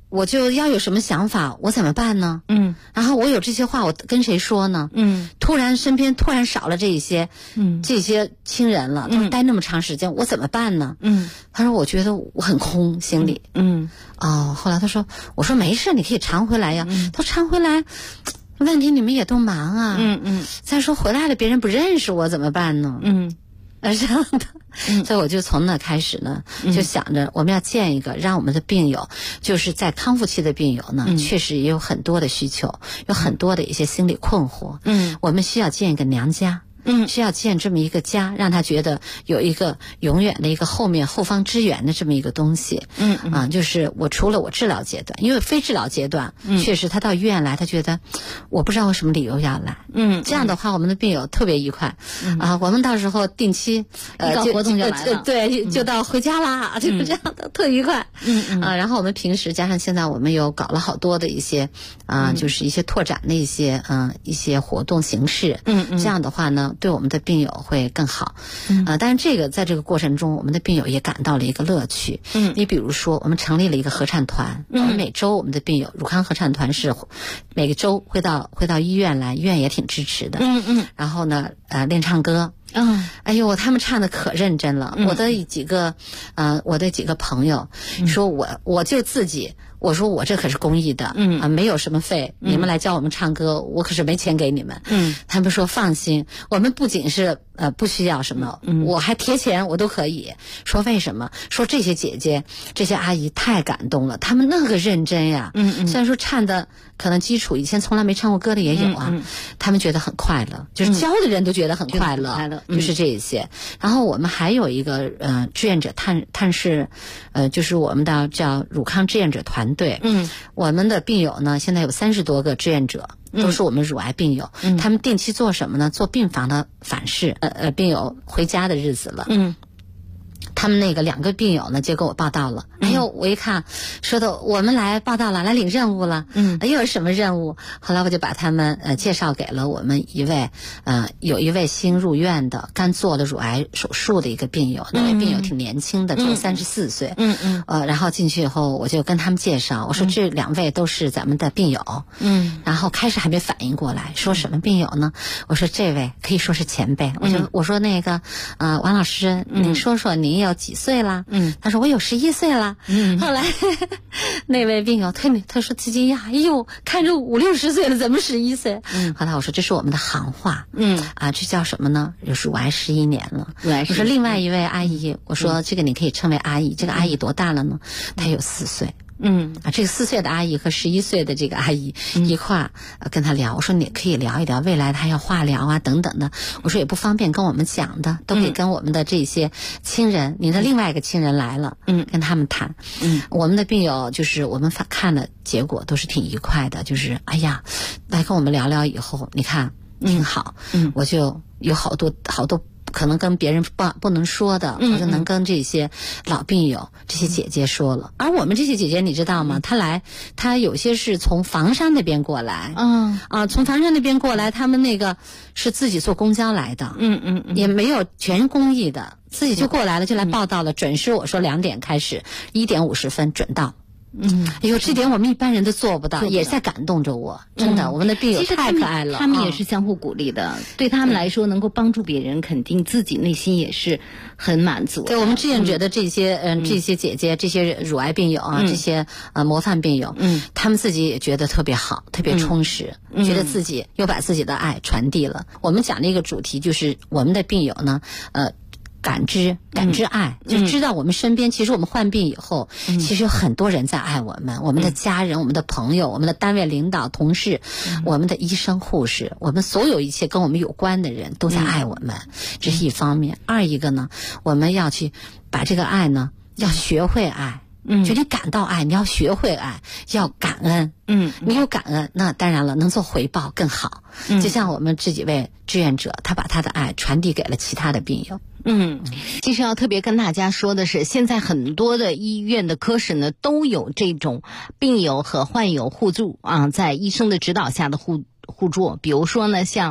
我就要有什么想法，我怎么办呢？然后我有这些话，我跟谁说呢？突然身边少了这些亲人了，他说待那么长时间，我怎么办呢？他说我觉得我很空，心里。后来他说，我说没事，你可以常回来呀。他说常回来，问题你们也都忙啊。再说回来了，别人不认识我怎么办呢？这样的。所以我就从那开始呢，就想着我们要建一个，让我们的病友，就是在康复期的病友呢，确实也有很多的需求，有很多的一些心理困惑。我们需要建一个娘家。需要建这么一个家，让他觉得有一个永远的一个后方支援的这么一个东西。就是我除了我治疗阶段，因为非治疗阶段，确实他到医院来，他觉得我不知道为什么理由要来。这样的话，我们的病友特别愉快。我们到时候定期搞活动就来了， 对，就到回家啦，就是这样的，特愉快。然后我们平时加上现在我们有搞了好多的一些就是一些拓展的一些活动形式。这样的话呢，对我们的病友会更好。但是这个在这个过程中，我们的病友也感到了一个乐趣。你比如说，我们成立了一个合唱团。我们每周我们的病友，乳康合唱团是每个周会到医院来，医院也挺支持的。然后呢，练唱歌。哎呦，他们唱的可认真了。我的几个朋友说，我就自己。我说我这可是公益的，没有什么费，你们来教我们唱歌，我可是没钱给你们。他们说放心，我们不仅是不需要什么，我还贴钱，我都可以。说为什么？说这些姐姐、这些阿姨太感动了，他们那个认真呀。虽然说唱的可能基础以前从来没唱过歌的也有啊，他们觉得很快乐，就是教的人都觉得很快乐，就是这一些。然后我们还有一个志愿者探视，就是我们的叫乳康志愿者团队。我们的病友呢，现在有30多个志愿者，都是我们乳癌病友。他们定期做什么呢？做病房的访视。病友回家的日子了。他们那个2个病友呢，就给我报道了。哎呦，我一看，说的我们来报道了，来领任务了。又是什么任务？后来我就把他们介绍给了我们有一位新入院的，刚做了乳癌手术的一个病友。那位病友挺年轻的，只有34岁。然后进去以后，我就跟他们介绍，我说这2位都是咱们的病友。然后开始还没反应过来，说什么病友呢？我说这位可以说是前辈。我说那个王老师，您说说您有几岁了？他说我有11岁了。后来那位病友他说最惊讶，哎呦，看着50-60岁了，怎么11岁？后来我说这是我们的行话。这叫什么呢？乳癌11年了。我说另外一位阿姨，我说这个你可以称为阿姨，这个阿姨多大了呢？她有4岁。这个4岁的阿姨和11岁的这个阿姨一块跟她聊，我说你可以聊一聊未来她要化疗啊等等的，我说也不方便跟我们讲的，都可以跟我们的这些亲人，你的另外一个亲人来了，跟他们谈。我们的病友就是我们看的结果都是挺愉快的，就是哎呀，来跟我们聊聊以后，你看挺好。我就有好多可能跟别人不能说的，或者能跟这些老病友、这些姐姐说了。而我们这些姐姐，你知道吗？她有些是从房山那边过来，从房山那边过来，他们那个是自己坐公交来的，也没有全公益的，自己就过来了，就来报道了。准时我说2点开始，1点50分准到。哎呦，这点我们一般人都做不到，也在感动着我。真的，我们的病友太可爱了。 他们也是相互鼓励的，对他们来说，能够帮助别人，肯定自己内心也是很满足的。 对我们志愿者的这些姐姐、这些乳癌病友啊，这些模范病友，他们自己也觉得特别好，特别充实，觉得自己又把自己的爱传递了。我们讲的一个主题就是我们的病友呢，感知爱，就知道我们身边，其实我们患病以后，其实有很多人在爱我们，我们的家人、我们的朋友、我们的单位领导、同事、我们的医生、护士，我们所有一切跟我们有关的人都在爱我们，这是一方面。二一个呢，我们要去把这个爱呢，要学会爱。就你感到爱，你要学会爱，要感恩。你有感恩，那当然了，能做回报更好。就像我们这几位志愿者，他把他的爱传递给了其他的病友。 其实要特别跟大家说的是，现在很多的医院的科室呢，都有这种病友和患友互助啊，在医生的指导下的互助。比如说呢，像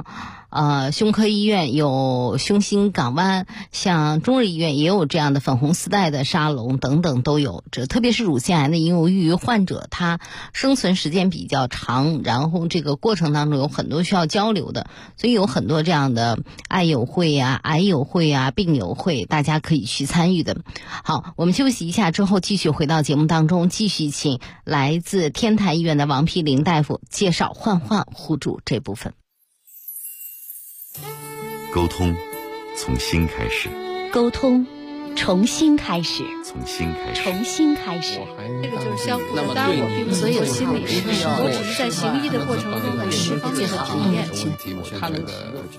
胸科医院有胸心港湾，像中日医院也有这样的粉红丝带的沙龙等等都有。特别是乳腺癌的由于患者他生存时间比较长，然后这个过程当中有很多需要交流的，所以有很多这样的爱友会啊、癌友会啊、病友会，大家可以去参与的。好，我们休息一下之后继续回到节目当中，继续请来自天台医院的王丕林大夫介绍患互助这部分。 沟通从心开始， 沟通重新开始， 从心开始， 重新开始。 这个就是相互的，当然我并不所有心理师，我只是在行医的过程中有十方面的体验。 他那个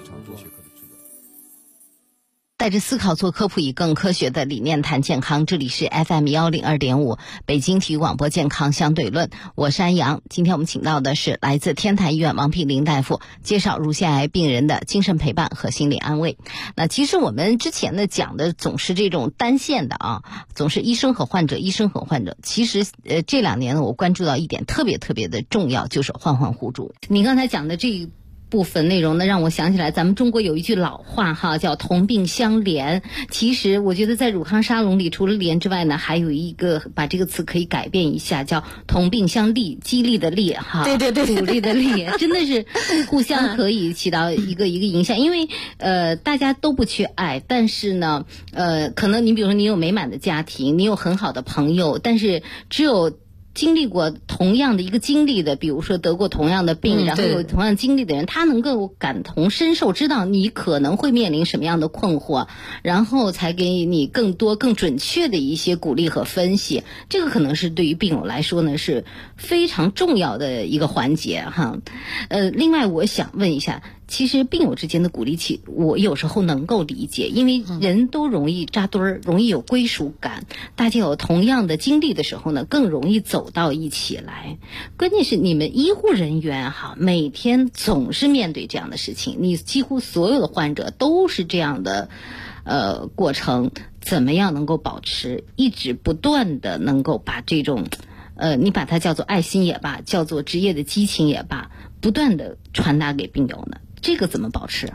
带着思考做科普，以更科学的理念谈健康。这里是 FM102.5 北京体育广播健康相对论，我是安阳。今天我们请到的是来自天台医院王丕林大夫，介绍乳腺癌病人的精神陪伴和心理安慰。那其实我们之前呢讲的总是这种单线的啊，总是医生和患者，医生和患者。其实这2年呢，我关注到一点特别的重要，就是患互助。你刚才讲的这一部分内容呢，让我想起来咱们中国有一句老话哈，叫同病相怜。其实我觉得在乳康沙龙里，除了怜之外呢，还有一个把这个词可以改变一下，叫同病相励，激励的励哈， 对， 鼓励的励，真的是互相可以起到一个影响。因为大家都不缺爱，但是呢可能你比如说你有美满的家庭，你有很好的朋友，但是只有经历过同样的一个经历的，比如说得过同样的病，然后有同样经历的人，他能够感同身受，知道你可能会面临什么样的困惑，然后才给你更多更准确的一些鼓励和分析。这个可能是对于病友来说呢是非常重要的一个环节哈。另外我想问一下，其实病友之间的鼓励起，我有时候能够理解，因为人都容易扎堆儿，容易有归属感，大家有同样的经历的时候呢，更容易走到一起来。关键是你们医护人员哈，每天总是面对这样的事情，你几乎所有的患者都是这样的过程，怎么样能够保持一直不断的能够把这种你把它叫做爱心也罢，叫做职业的激情也罢，不断的传达给病友呢？这个怎么保持？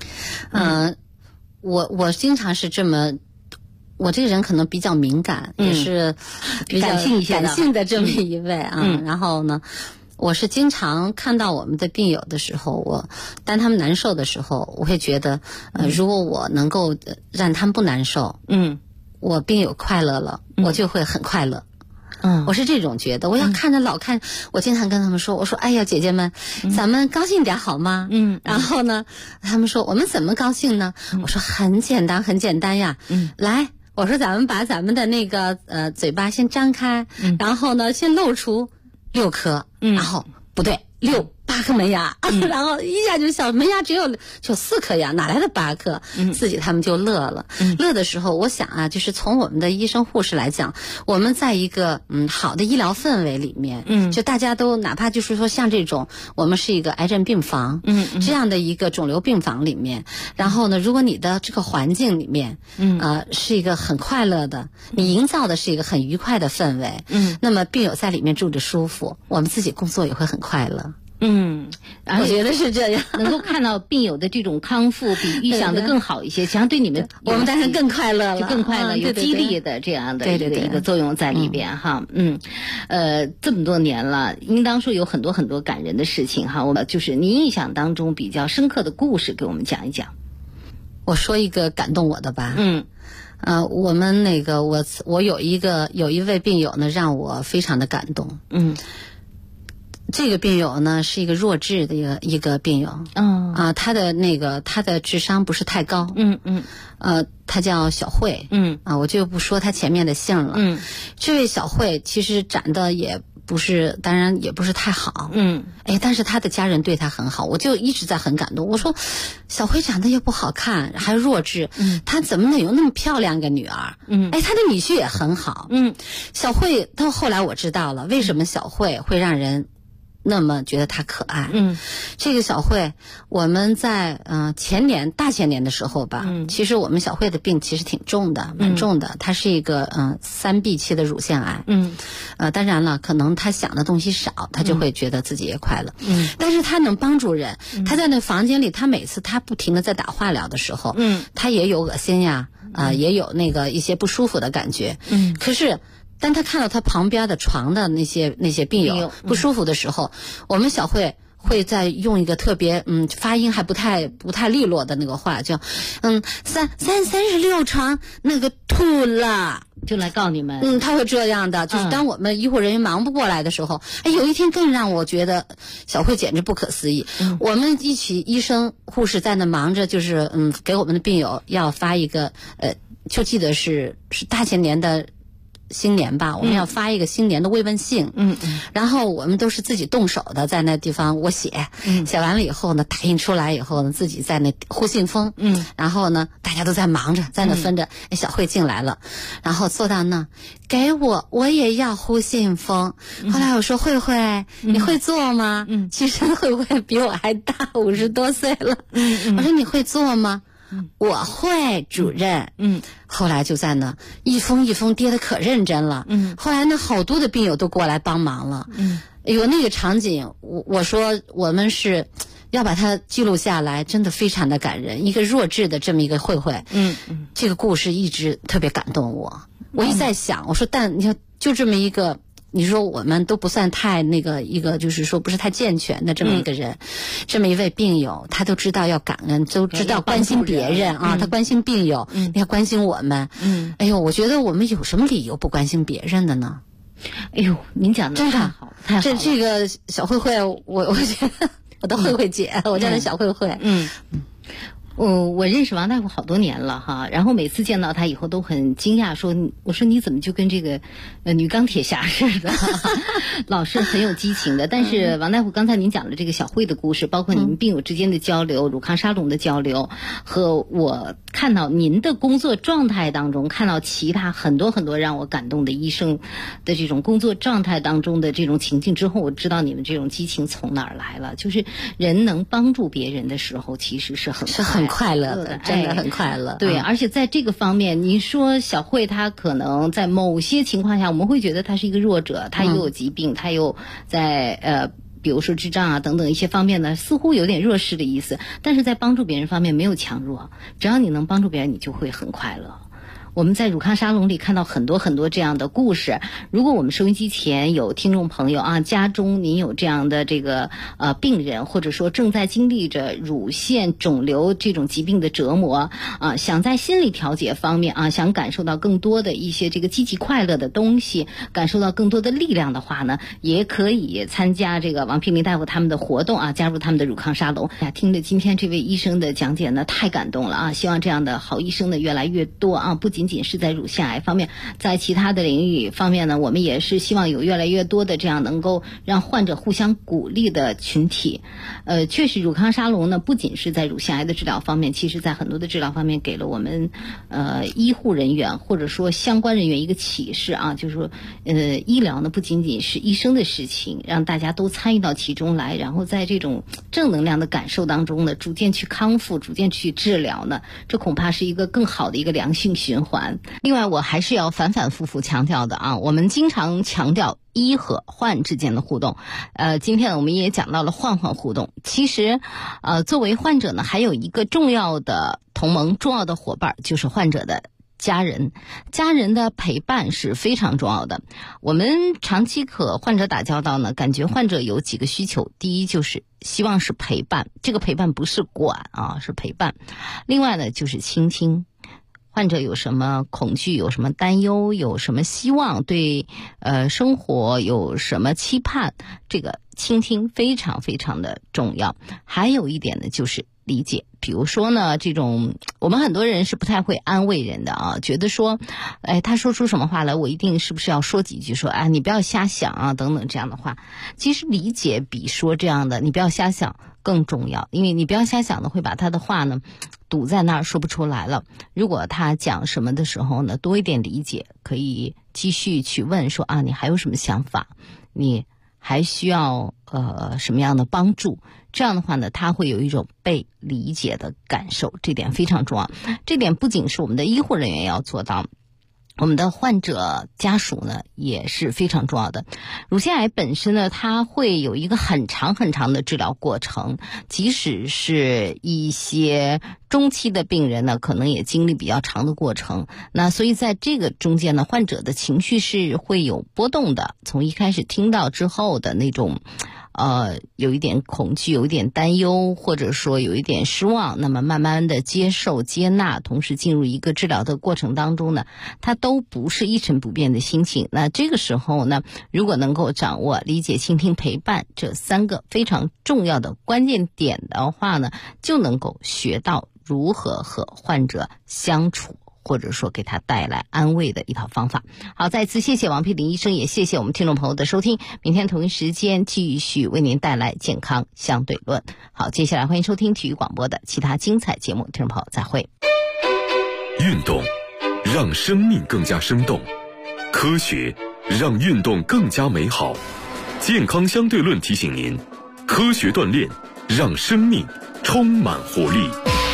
我经常是这么，我这个人可能比较敏感，也是比较感性的这么一位啊。然后呢，我是经常看到我们的病友的时候，当他们难受的时候，我会觉得，如果我能够让他们不难受，我病友快乐了，我就会很快乐。我是这种觉得，我要看着老看，我经常跟他们说，我说哎呀姐姐们，咱们高兴点好吗？然后呢，他们说我们怎么高兴呢？我说很简单呀，来，我说咱们把咱们的那个嘴巴先张开，然后呢先露出6颗，然后不对8颗门牙，然后一下就小门牙就4颗牙，哪来的8颗？自己他们就乐了。乐的时候，我想啊，就是从我们的医生护士来讲，我们在一个好的医疗氛围里面，就大家都哪怕就是说像这种，我们是一个癌症病房，这样的一个肿瘤病房里面，然后呢，如果你的这个环境里面，是一个很快乐的，你营造的是一个很愉快的氛围，那么病友在里面住着舒服，我们自己工作也会很快乐。我觉得是这样， 能够看到病友的这种康复比预想的更好一些，实际上对你们我们当然更快乐了， 就更快乐，有激励的这样的一个作用在里边哈。这么多年了，应当说有很多感人的事情哈。我们就是你印象当中比较深刻的故事，给我们讲一讲。 我说一个感动我的吧。我们那个我有一位病友呢，让我非常的感动。这个病友呢是一个弱智的一个病友，他的智商不是太高，他叫小慧，我就不说他前面的姓了，这位小慧其实长得也不是，当然也不是太好，但是他的家人对他很好，我就一直在很感动。我说小慧长得也不好看，还弱智，她怎么能有那么漂亮个女儿？她的女婿也很好，小慧到后来我知道了为什么小慧会让人那么觉得他可爱。这个小慧，我们在大前年的时候吧，其实我们小慧的病其实挺重的，蛮重的。她是一个3B 期的乳腺癌。当然了，可能她想的东西少，她就会觉得自己也快乐。但是她能帮助人。她在那房间里，她每次她不停的在打化疗的时候，她也有恶心呀，也有那个一些不舒服的感觉。可是当他看到他旁边的床的那些病友不舒服的时候，我们小慧会在用一个特别发音还不太利落的那个话，叫36床那个吐了， 就来告你们。 他会这样的，就是当我们医护人员忙不过来的时候，有一天更让我觉得小慧简直不可思议。我们一起医生护士在那忙着，就是给我们的病友要发一个就记得是大前年的新年吧，我们要发一个新年的慰问信。然后我们都是自己动手的，在那地方我写完了以后呢，打印出来以后呢，自己在那护信封。然后呢，大家都在忙着，在那分着。小慧进来了，然后坐到那，给我也要护信封。后来我说慧慧，你会做吗？其实慧慧比我还大，50多岁了。我说你会做吗？我会，主任。后来就在那一封一封跌得可认真了。后来呢，好多的病友都过来帮忙了。哎呦，那个场景，我说我们是要把它记录下来，真的非常的感人。一个弱智的这么一个慧慧，这个故事一直特别感动我。我一直在想，我说但你看，就这么一个。你说我们都不算太一个就是说不是太健全的这么一个人，这么一位病友，他都知道要感恩，都知道关心别人啊，他关心病友，你要关心我们。哎呦，我觉得我们有什么理由不关心别人的呢？ 哎呦，您讲的太好，太好了。 这个小慧慧，我觉得我的慧慧姐，我叫她小慧慧。 我认识王大夫好多年了哈，然后每次见到他以后都很惊讶，我说你怎么就跟这个女钢铁侠似的，老是很有激情的。但是王大夫刚才您讲的这个小慧的故事，包括你们病友之间的交流、乳康沙龙的交流，和我看到您的工作状态当中，看到其他很多很多让我感动的医生的这种工作状态当中的这种情境之后，我知道你们这种激情从哪儿来了。就是人能帮助别人的时候，其实是很快乐的，真的很快乐。 对，而且在这个方面，你说小慧她可能在某些情况下，我们会觉得她是一个弱者，她又有疾病，她又在比如说智障啊等等一些方面呢，似乎有点弱势的意思。但是在帮助别人方面没有强弱，只要你能帮助别人，你就会很快乐。我们在乳康沙龙里看到很多很多这样的故事。如果我们收音机前有听众朋友啊，家中您有这样的这个病人，或者说正在经历着乳腺肿瘤这种疾病的折磨啊，想在心理调节方面啊，想感受到更多的一些这个积极快乐的东西，感受到更多的力量的话呢，也可以参加这个王平林大夫他们的活动啊，加入他们的乳康沙龙。听着今天这位医生的讲解呢，太感动了啊！希望这样的好医生呢越来越多啊，不仅仅是在乳腺癌方面，在其他的领域方面呢，我们也是希望有越来越多的这样能够让患者互相鼓励的群体。确实乳康沙龙呢，不仅是在乳腺癌的治疗方面，其实在很多的治疗方面给了我们医护人员或者说相关人员一个启示啊，就是说医疗呢不仅仅是医生的事情，让大家都参与到其中来，然后在这种正能量的感受当中呢，逐渐去康复，逐渐去治疗呢，这恐怕是一个更好的一个良性循环。另外我还是要反反复复强调的啊，我们经常强调医和患之间的互动，今天我们也讲到了患互动。其实作为患者呢，还有一个重要的同盟、重要的伙伴，就是患者的家人。家人的陪伴是非常重要的。我们长期和患者打交道呢，感觉患者有几个需求。第一就是希望是陪伴，这个陪伴不是管啊，是陪伴。另外呢就是倾听，患者有什么恐惧，有什么担忧，有什么希望，对生活有什么期盼，这个倾听非常非常的重要。还有一点呢就是理解。比如说呢，这种我们很多人是不太会安慰人的啊，觉得说他说出什么话来，我一定是不是要说几句，说你不要瞎想啊等等这样的话。其实理解比说这样的你不要瞎想更重要，因为你不要瞎想的会把他的话呢堵在那儿说不出来了。如果他讲什么的时候呢，多一点理解，可以继续去问说你还有什么想法，你还需要什么样的帮助？这样的话呢，他会有一种被理解的感受，这点非常重要。这点不仅是我们的医护人员要做到，我们的患者家属呢也是非常重要的。乳腺癌本身呢，它会有一个很长很长的治疗过程，即使是一些中期的病人呢，可能也经历比较长的过程。那所以在这个中间呢，患者的情绪是会有波动的，从一开始听到之后的那种有一点恐惧，有一点担忧，或者说有一点失望，那么慢慢的接受接纳，同时进入一个治疗的过程当中呢，它都不是一成不变的心情。那这个时候呢，如果能够掌握理解、倾听、陪伴这3个非常重要的关键点的话呢，就能够学到如何和患者相处，或者说给他带来安慰的一套方法。好，再次谢谢王丕林医生，也谢谢我们听众朋友的收听。明天同一时间继续为您带来健康相对论。好，接下来欢迎收听体育广播的其他精彩节目，听众朋友再会。 运动让生命更加生动，科学让运动更加美好。健康相对论提醒您，科学锻炼让生命充满活力。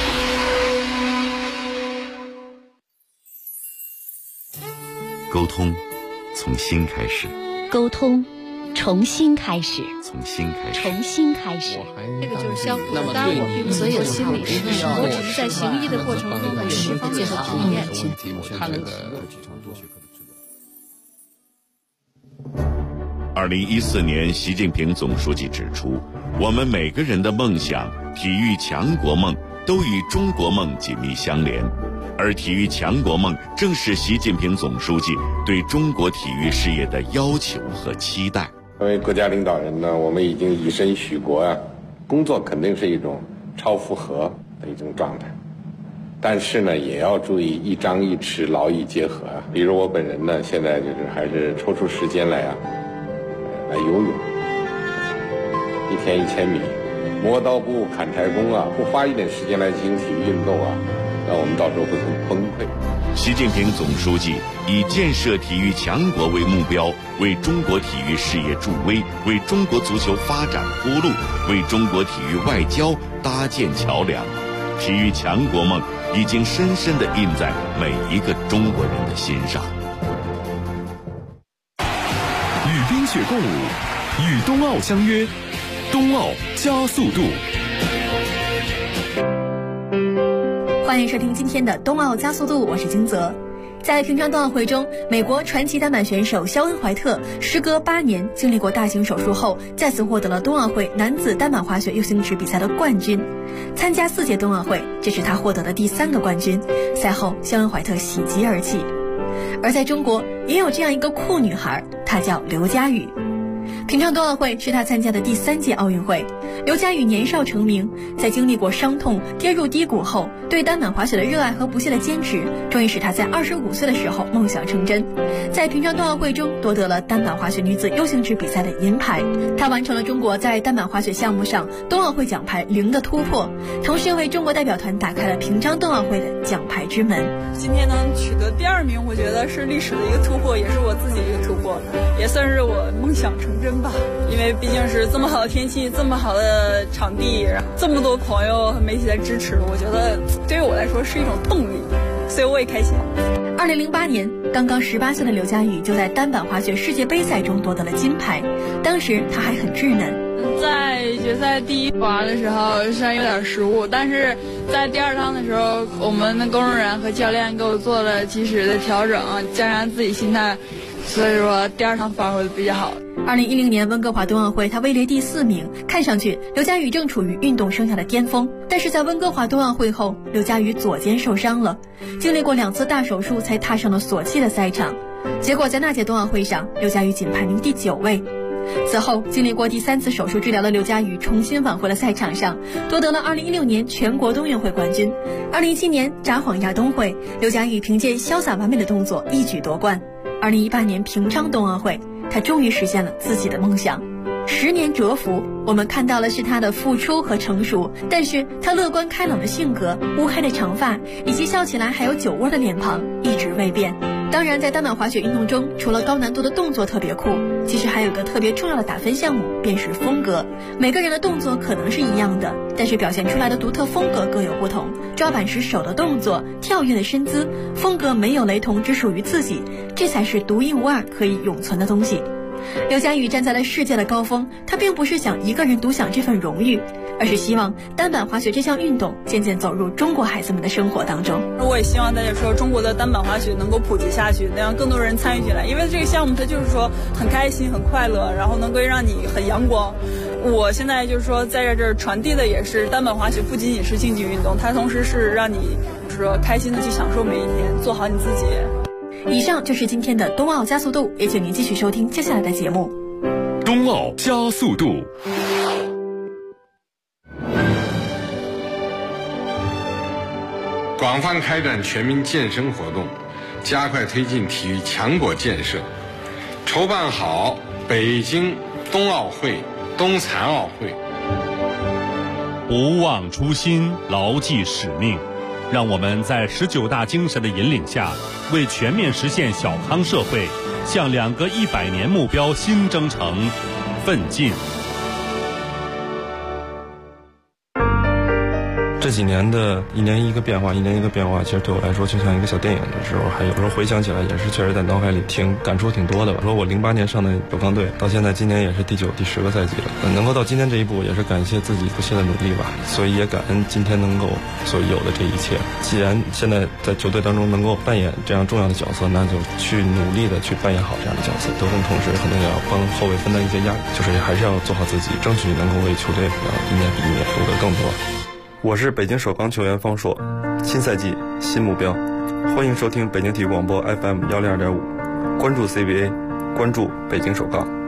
沟通从心开始， 沟通重新开始， 从心开始， 重新开始。 这个就是相互的。当然，我并不是做心理师，我只是在行医的过程中有十方面的体验。 2014年，习近平总书记指出，我们每个人的梦想、体育强国梦都与中国梦紧密相连。而体育强国梦正是习近平总书记对中国体育事业的要求和期待。 作为国家领导人呢，我们已经以身许国啊，工作肯定是一种超负荷的一种状态，但是呢，也要注意一张一弛，劳逸结合啊。比如我本人呢，现在就是还是抽出时间来游泳，1天1000米，磨刀不误砍柴工啊，不花一点时间来进行体育运动啊，那我们到时候会很崩溃。 习近平总书记以建设体育强国为目标，为中国体育事业助威，为中国足球发展铺路，为中国体育外交搭建桥梁。体育强国梦已经深深地印在每一个中国人的心上。 与冰雪共舞，与冬奥相约，冬奥加速度。 欢迎收听今天的冬奥加速度，我是金泽。在平昌冬奥会中，美国传奇单板选手肖恩·怀特时隔8年经历过大型手术后，再次获得了冬奥会男子单板滑雪U型池比赛的冠军。参加4届冬奥会，这是他获得的第3个冠军。赛后，肖恩·怀特喜极而泣。而在中国，也有这样一个酷女孩，她叫刘佳宇。平昌冬奥会是她参加的第3届奥运会。刘佳宇年少成名，在经历过伤痛、跌入低谷后，对单板滑雪的热爱和不懈的坚持，终于使她在25岁的时候梦想成真。在平昌冬奥会中夺得了单板滑雪女子U型池比赛的银牌，她完成了中国在单板滑雪项目上冬奥会奖牌0的突破，同时又为中国代表团打开了平昌冬奥会的奖牌之门。 今天能取得第2名，我觉得是历史的一个突破，也是我自己的一个突破，也算是我梦想成真吧。因为毕竟是这么好的天气，这么好的场地，这么多朋友和媒体在支持，我觉得对于我来说是一种动力，所以我也开心。 2008年，刚刚18岁的刘佳宇就在单板滑雪世界杯赛中夺得了金牌，当时她还很稚嫩。 在决赛第1滑的时候虽然有点失误，但是在第2趟的时候，我们的工作人员和教练给我做了及时的调整，加上自己心态，所以说第2趟发挥的比较好。 2010年温哥华冬奥会，她位列第4名，看上去刘佳宇正处于运动生涯的巅峰。但是在温哥华冬奥会后，刘佳宇左肩受伤了，经历过2次大手术才踏上了索契的赛场。结果在那届冬奥会上，刘佳宇仅排名第9位。此后经历过第3次手术治疗的刘佳宇重新返回了赛场上，夺得了2016年全国冬运会冠军。2017年札幌亚冬会，刘佳宇凭借潇洒完美的动作一举夺冠。2018年平昌冬奥会，他终于实现了自己的梦想。10年蛰伏，我们看到的是他的付出和成熟，但是他乐观开朗的性格、乌黑的长发以及笑起来还有酒窝的脸庞一直未变。 当然，在单板滑雪运动中，除了高难度的动作特别酷，其实还有个特别重要的打分项目，便是风格。每个人的动作可能是一样的，但是表现出来的独特风格各有不同。抓板时手的动作、跳跃的身姿，风格没有雷同，只属于自己，这才是独一无二可以永存的东西。刘佳宇站在了世界的高峰，他并不是想一个人独享这份荣誉，而是希望单板滑雪这项运动渐渐走入中国孩子们的生活当中。 我也希望大家说中国的单板滑雪能够普及下去，能让更多人参与进来，因为这个项目它就是说很开心很快乐，然后能够让你很阳光。我现在就是说在这儿传递的也是单板滑雪不仅仅是竞技运动，它同时是让你就是说开心的去享受每一天，做好你自己。 以上就是今天的冬奥加速度，也请您继续收听接下来的节目。 冬奥加速度。 广泛开展全民健身活动，加快推进体育强国建设，筹办好北京冬奥会、冬残奥会。 不忘初心，牢记使命，让我们在19大精神的引领下，为全面实现小康社会，向2个100年目标新征程奋进。 这几年的一年一个变化，其实对我来说就像一个小电影的时候，还有时候回想起来也是确实在脑海里感触挺多的吧。说我08年上的首钢队，到现在今年也是第9、第10个赛季了，能够到今天这一步，也是感谢自己不懈的努力吧。所以也感恩今天能够所有的这一切。既然现在在球队当中能够扮演这样重要的角色，那就去努力的去扮演好这样的角色。得分同时可能也要帮后卫分担一些压力，就是还是要做好自己，争取能够为球队一年比一年夺得更多。我是北京首钢球员方硕，新赛季新目标，欢迎收听北京体育广播 FM 102.5，关注 CBA， 关注北京首钢。